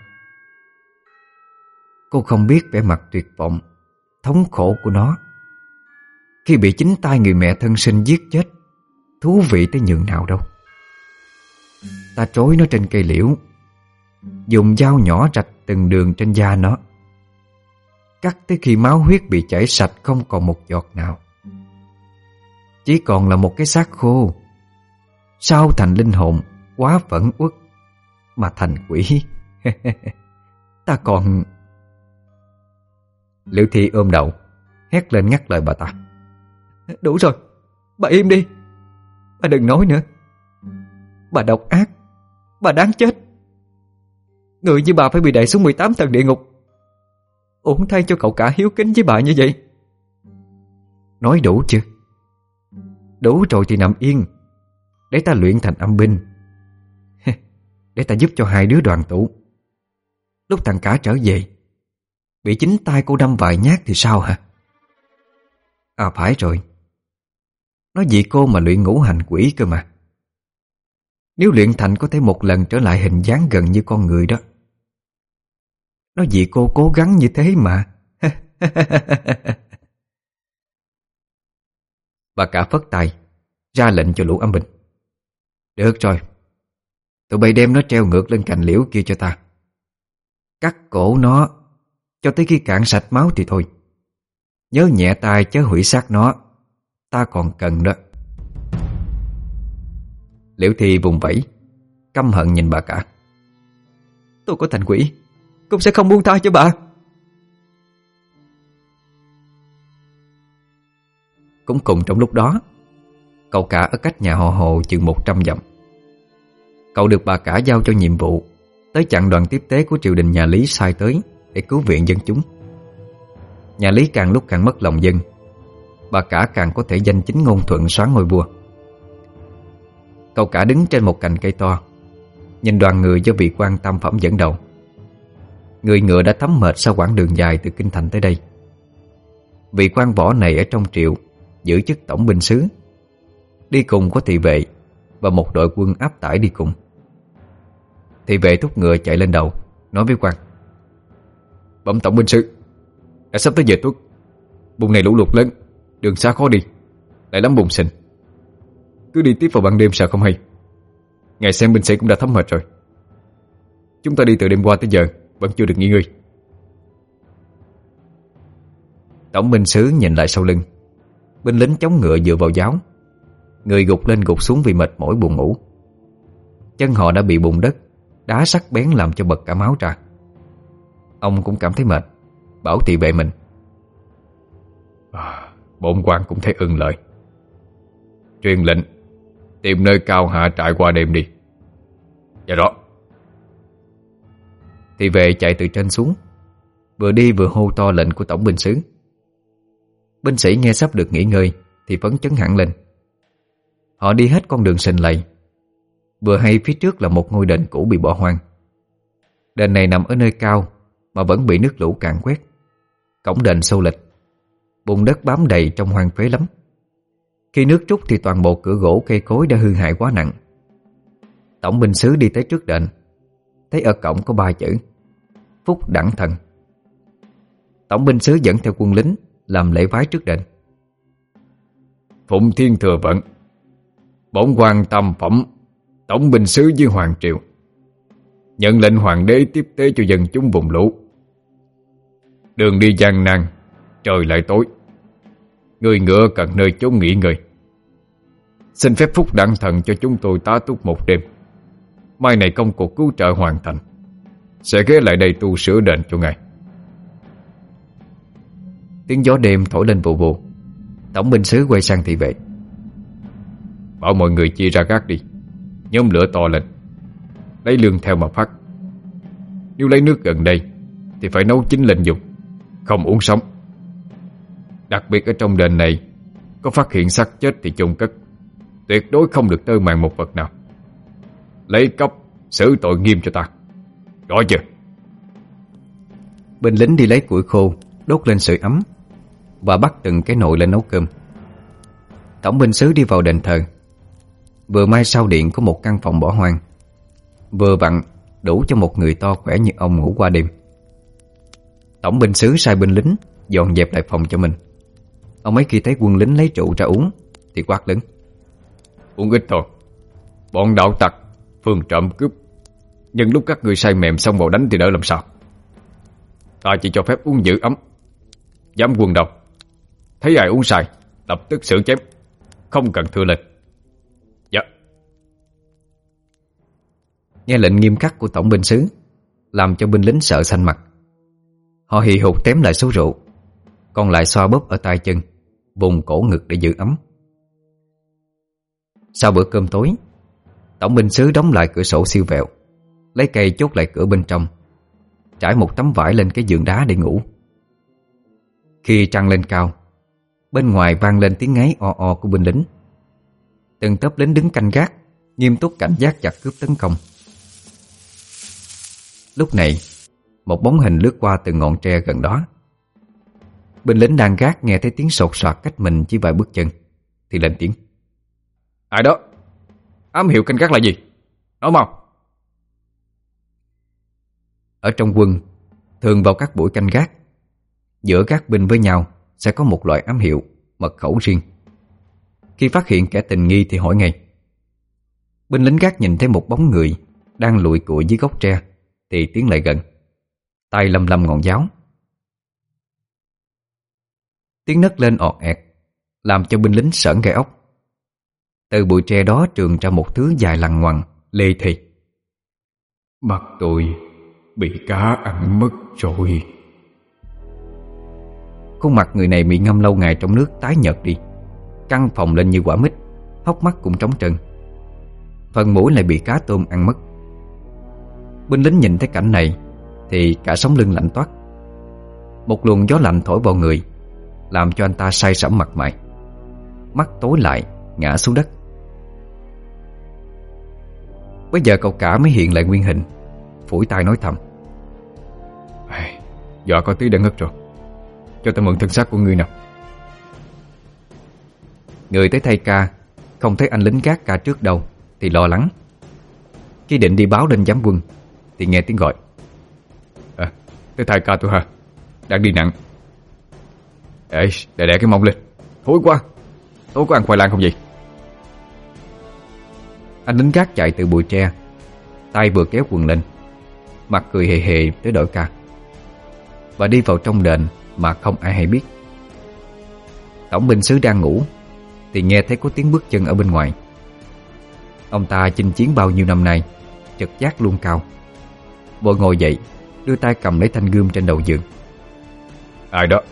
Cô không biết vẻ mặt tuyệt vọng, thống khổ của nó khi bị chính tay người mẹ thân sinh giết chết thú vị tới nhường nào đâu. Ta trói nó trên cây liễu, dùng dao nhỏ rạch từng đường trên da nó, cắt tới khi máu huyết bị chảy sạch không còn một giọt nào, chỉ còn là một cái xác khô. Sao thành linh hồn quá phẫn uất mà thành quỷ. Ta còn... Liễu Thi ôm đầu, hét lên ngắt lời bà ta: Đủ rồi, bà im đi. Bà đừng nói nữa. Bà độc ác, bà đáng chết. Người như bà phải bị đẩy xuống mười tám tầng địa ngục. Uổng thay cho cậu cả hiếu kính với bà như vậy. Nói đủ chưa? Đủ rồi thì nằm yên, để ta luyện thành âm binh. Để ta giúp cho hai đứa đoàn tụ. Lúc thằng cả trở về, bị chính tay cô đâm vài nhát thì sao hả? À phải rồi, nó vì cô mà luyện ngũ hành quỷ cơ mà. Nếu luyện thành có thể một lần trở lại hình dáng gần như con người đó. Nó vì cô cố gắng như thế mà. Bà cả phất tay, ra lệnh cho lũ âm binh: Được rồi, tụi bay đem nó treo ngược lên cành liễu kia cho ta. Cắt cổ nó cho tới khi cạn sạch máu thì thôi. Nhớ nhẹ tay chớ hủy xác nó, ta còn cần đó. Liễu Thi vùng vẫy, căm hận nhìn bà cả: Tôi có thành quỷ cũng sẽ không buông tha cho bà. Cũng cùng trong lúc đó, cậu cả ở cách nhà họ Hồ chừng một trăm dặm. Cậu được bà cả giao cho nhiệm vụ tới chặn đoàn tiếp tế của triều đình nhà Lý sai tới để cứu viện dân chúng. Nhà Lý càng lúc càng mất lòng dân, bà cả càng có thể danh chính ngôn thuận soán ngôi vua. Cậu cả đứng trên một cành cây to, nhìn đoàn người do vị quan tam phẩm dẫn đầu. Người ngựa đã thấm mệt sau quãng đường dài từ kinh thành tới đây. Vị quan võ này ở trong triều giữ chức tổng binh sứ, đi cùng có thị vệ và một đội quân áp tải đi cùng. Thị vệ thúc ngựa chạy lên đầu, nói với quan: "Bẩm tổng binh sứ, đã sắp tới giờ tuất. Vùng này lũ lụt lớn, đường xá khó đi, lại lắm bùn xình. Cứ đi tiếp vào ban đêm sợ không hay. Ngài xem binh sĩ cũng đã thấm mệt rồi. Chúng ta đi từ đêm qua tới giờ vẫn chưa được nghỉ ngơi." Tổng binh sứ nhìn lại sau lưng. Binh lính chống ngựa dựa vào giáo, người gục lên gục xuống vì mệt mỏi buồn ngủ. Chân họ đã bị bùn đất, đá sắc bén làm cho bật cả máu ra. Ông cũng cảm thấy mệt, bảo thị vệ mình: à, Bổn quan cũng thấy ưng lợi. Truyền lệnh tìm nơi cao hạ trại qua đêm đi. Dạ rõ. Thị vệ chạy từ trên xuống, vừa đi vừa hô to lệnh của tổng binh sứ. Binh sĩ nghe sắp được nghỉ ngơi thì phấn chấn hẳn lên. Họ đi hết con đường sình lầy. Vừa hay phía trước là một ngôi đền cũ bị bỏ hoang. Đền này nằm ở nơi cao mà vẫn bị nước lũ càn quét. Cổng đền xô lệch, bùn đất bám đầy trong hoang phế lắm. Khi nước trút thì toàn bộ cửa gỗ cây cối đã hư hại quá nặng. Tổng binh sứ đi tới trước đền, thấy ở cổng có ba chữ: Phúc Đẳng Thần. Tổng binh sứ dẫn theo quân lính làm lễ vái trước đền. Phụng thiên thừa vận, bổn quan tam phẩm tổng binh sứ với hoàng triều, nhận lệnh hoàng đế tiếp tế cho dân chúng vùng lũ. Đường đi gian nan, trời lại tối, người ngựa cần nơi chốn nghỉ ngơi. Xin phép Phúc Đẳng Thần cho chúng tôi tá túc một đêm. Mai này công cuộc cứu trợ hoàn thành, sẽ ghé lại đây tu sửa đền cho ngài. Tiếng gió đêm thổi lên vù vù. Tổng binh sứ quay sang thị vệ: Bảo mọi người chia ra gác đi, nhóm lửa to lên, lấy lương theo mà phát. Nếu lấy nước gần đây thì phải nấu chín lên dùng, không uống sống. Đặc biệt ở trong đền này có phát hiện xác chết thì chôn cất, tuyệt đối không được tơ màng một vật nào. Lấy cốc xử tội nghiêm cho ta, rõ chưa? Binh lính đi lấy củi khô đốt lên sưởi ấm và bắt từng cái nồi lên nấu cơm. Tổng binh sứ đi vào đền thờ. Vừa may sau điện có một căn phòng bỏ hoang, vừa vặn đủ cho một người to khỏe như ông ngủ qua đêm. Tổng binh sứ sai binh lính dọn dẹp lại phòng cho mình. Ông ấy khi thấy quân lính lấy rượu ra uống thì quát lớn: Uống ít thôi, bọn đạo tặc phương trộm cướp, nhưng lúc các người say mềm xong vào đánh thì đỡ làm sao. Ta chỉ cho phép uống giữ ấm. Dám quân đầu, thấy ai uống sai lập tức xử chém, không cần thưa lệnh. Dạ. Nghe lệnh nghiêm khắc của tổng binh sứ làm cho binh lính sợ xanh mặt. Họ hì hục tém lại số rượu, còn lại xoa bóp ở tay chân, vùng cổ ngực để giữ ấm. Sau bữa cơm tối, tổng binh sứ đóng lại cửa sổ siêu vẹo, lấy cây chốt lại cửa bên trong, trải một tấm vải lên cái giường đá để ngủ. Khi trăng lên cao, bên ngoài vang lên tiếng ngáy o o của binh lính. Từng tốp lính đứng canh gác, nghiêm túc cảnh giác giặc cướp tấn công. Lúc này, một bóng hình lướt qua từ ngọn tre gần đó. Binh lính đang gác nghe thấy tiếng sột soạt cách mình chỉ vài bước chân thì lên tiếng: Ai đó? Ám hiệu canh gác là gì? Nói mau. Ở trong quân, thường vào các buổi canh gác, giữa các binh với nhau sẽ có một loại ám hiệu, mật khẩu riêng. Khi phát hiện kẻ tình nghi thì hỏi ngay. Binh lính gác nhìn thấy một bóng người đang lụi cụi dưới gốc tre thì tiến lại gần, tay lăm lăm ngọn giáo. Tiếng nấc lên ọt ẹt làm cho binh lính sởn gai ốc. Từ bụi tre đó trường ra một thứ dài lằng ngoằng, lê thê. Mặt tôi bị cá ăn mất rồi. Khuôn mặt người này bị ngâm lâu ngày trong nước tái nhợt đi, căng phồng lên như quả mít, hốc mắt cũng trống trơn. Phần mũi lại bị cá tôm ăn mất. Binh lính nhìn thấy cảnh này thì cả sống lưng lạnh toát. Một luồng gió lạnh thổi vào người, làm cho anh ta say sẩm mặt mày. Mắt tối lại, ngã xuống đất. Bây giờ cậu cả mới hiện lại nguyên hình, phủi tay nói thầm: Dọa có tí đã ngất rồi, cho ta mượn thân xác của ngươi nào. Người tới thay ca không thấy anh lính gác ca trước đâu thì lo lắng. Khi định đi báo lên giám quân thì nghe tiếng gọi: À, tới thay ca tôi hả? Đang đi nặng. Ê, đè đè cái mông lên, thối quá. Tối có ăn khoai lang không vậy? Anh lính gác chạy từ bụi tre, tay vừa kéo quần lên, mặt cười hề hề tới đổi ca, và đi vào trong đền mà không ai hay biết. Tổng binh sứ đang ngủ thì nghe thấy có tiếng bước chân ở bên ngoài. Ông ta chinh chiến bao nhiêu năm nay, trực giác luôn cao. Vội ngồi dậy, đưa tay cầm lấy thanh gươm trên đầu giường. Ai đó?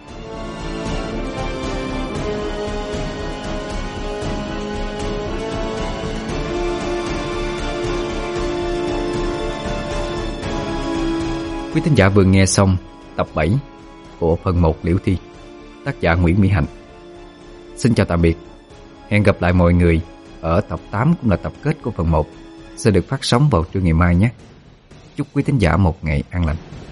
Quý thính giả vừa nghe xong tập bảy của phần một Liễu Thi, tác giả Nguyễn Mỹ Hạnh. Xin chào tạm biệt. Hẹn gặp lại mọi người ở tập tám, cũng là tập kết của phần một, sẽ được phát sóng vào trưa ngày mai nhé. Chúc quý thính giả một ngày an lành.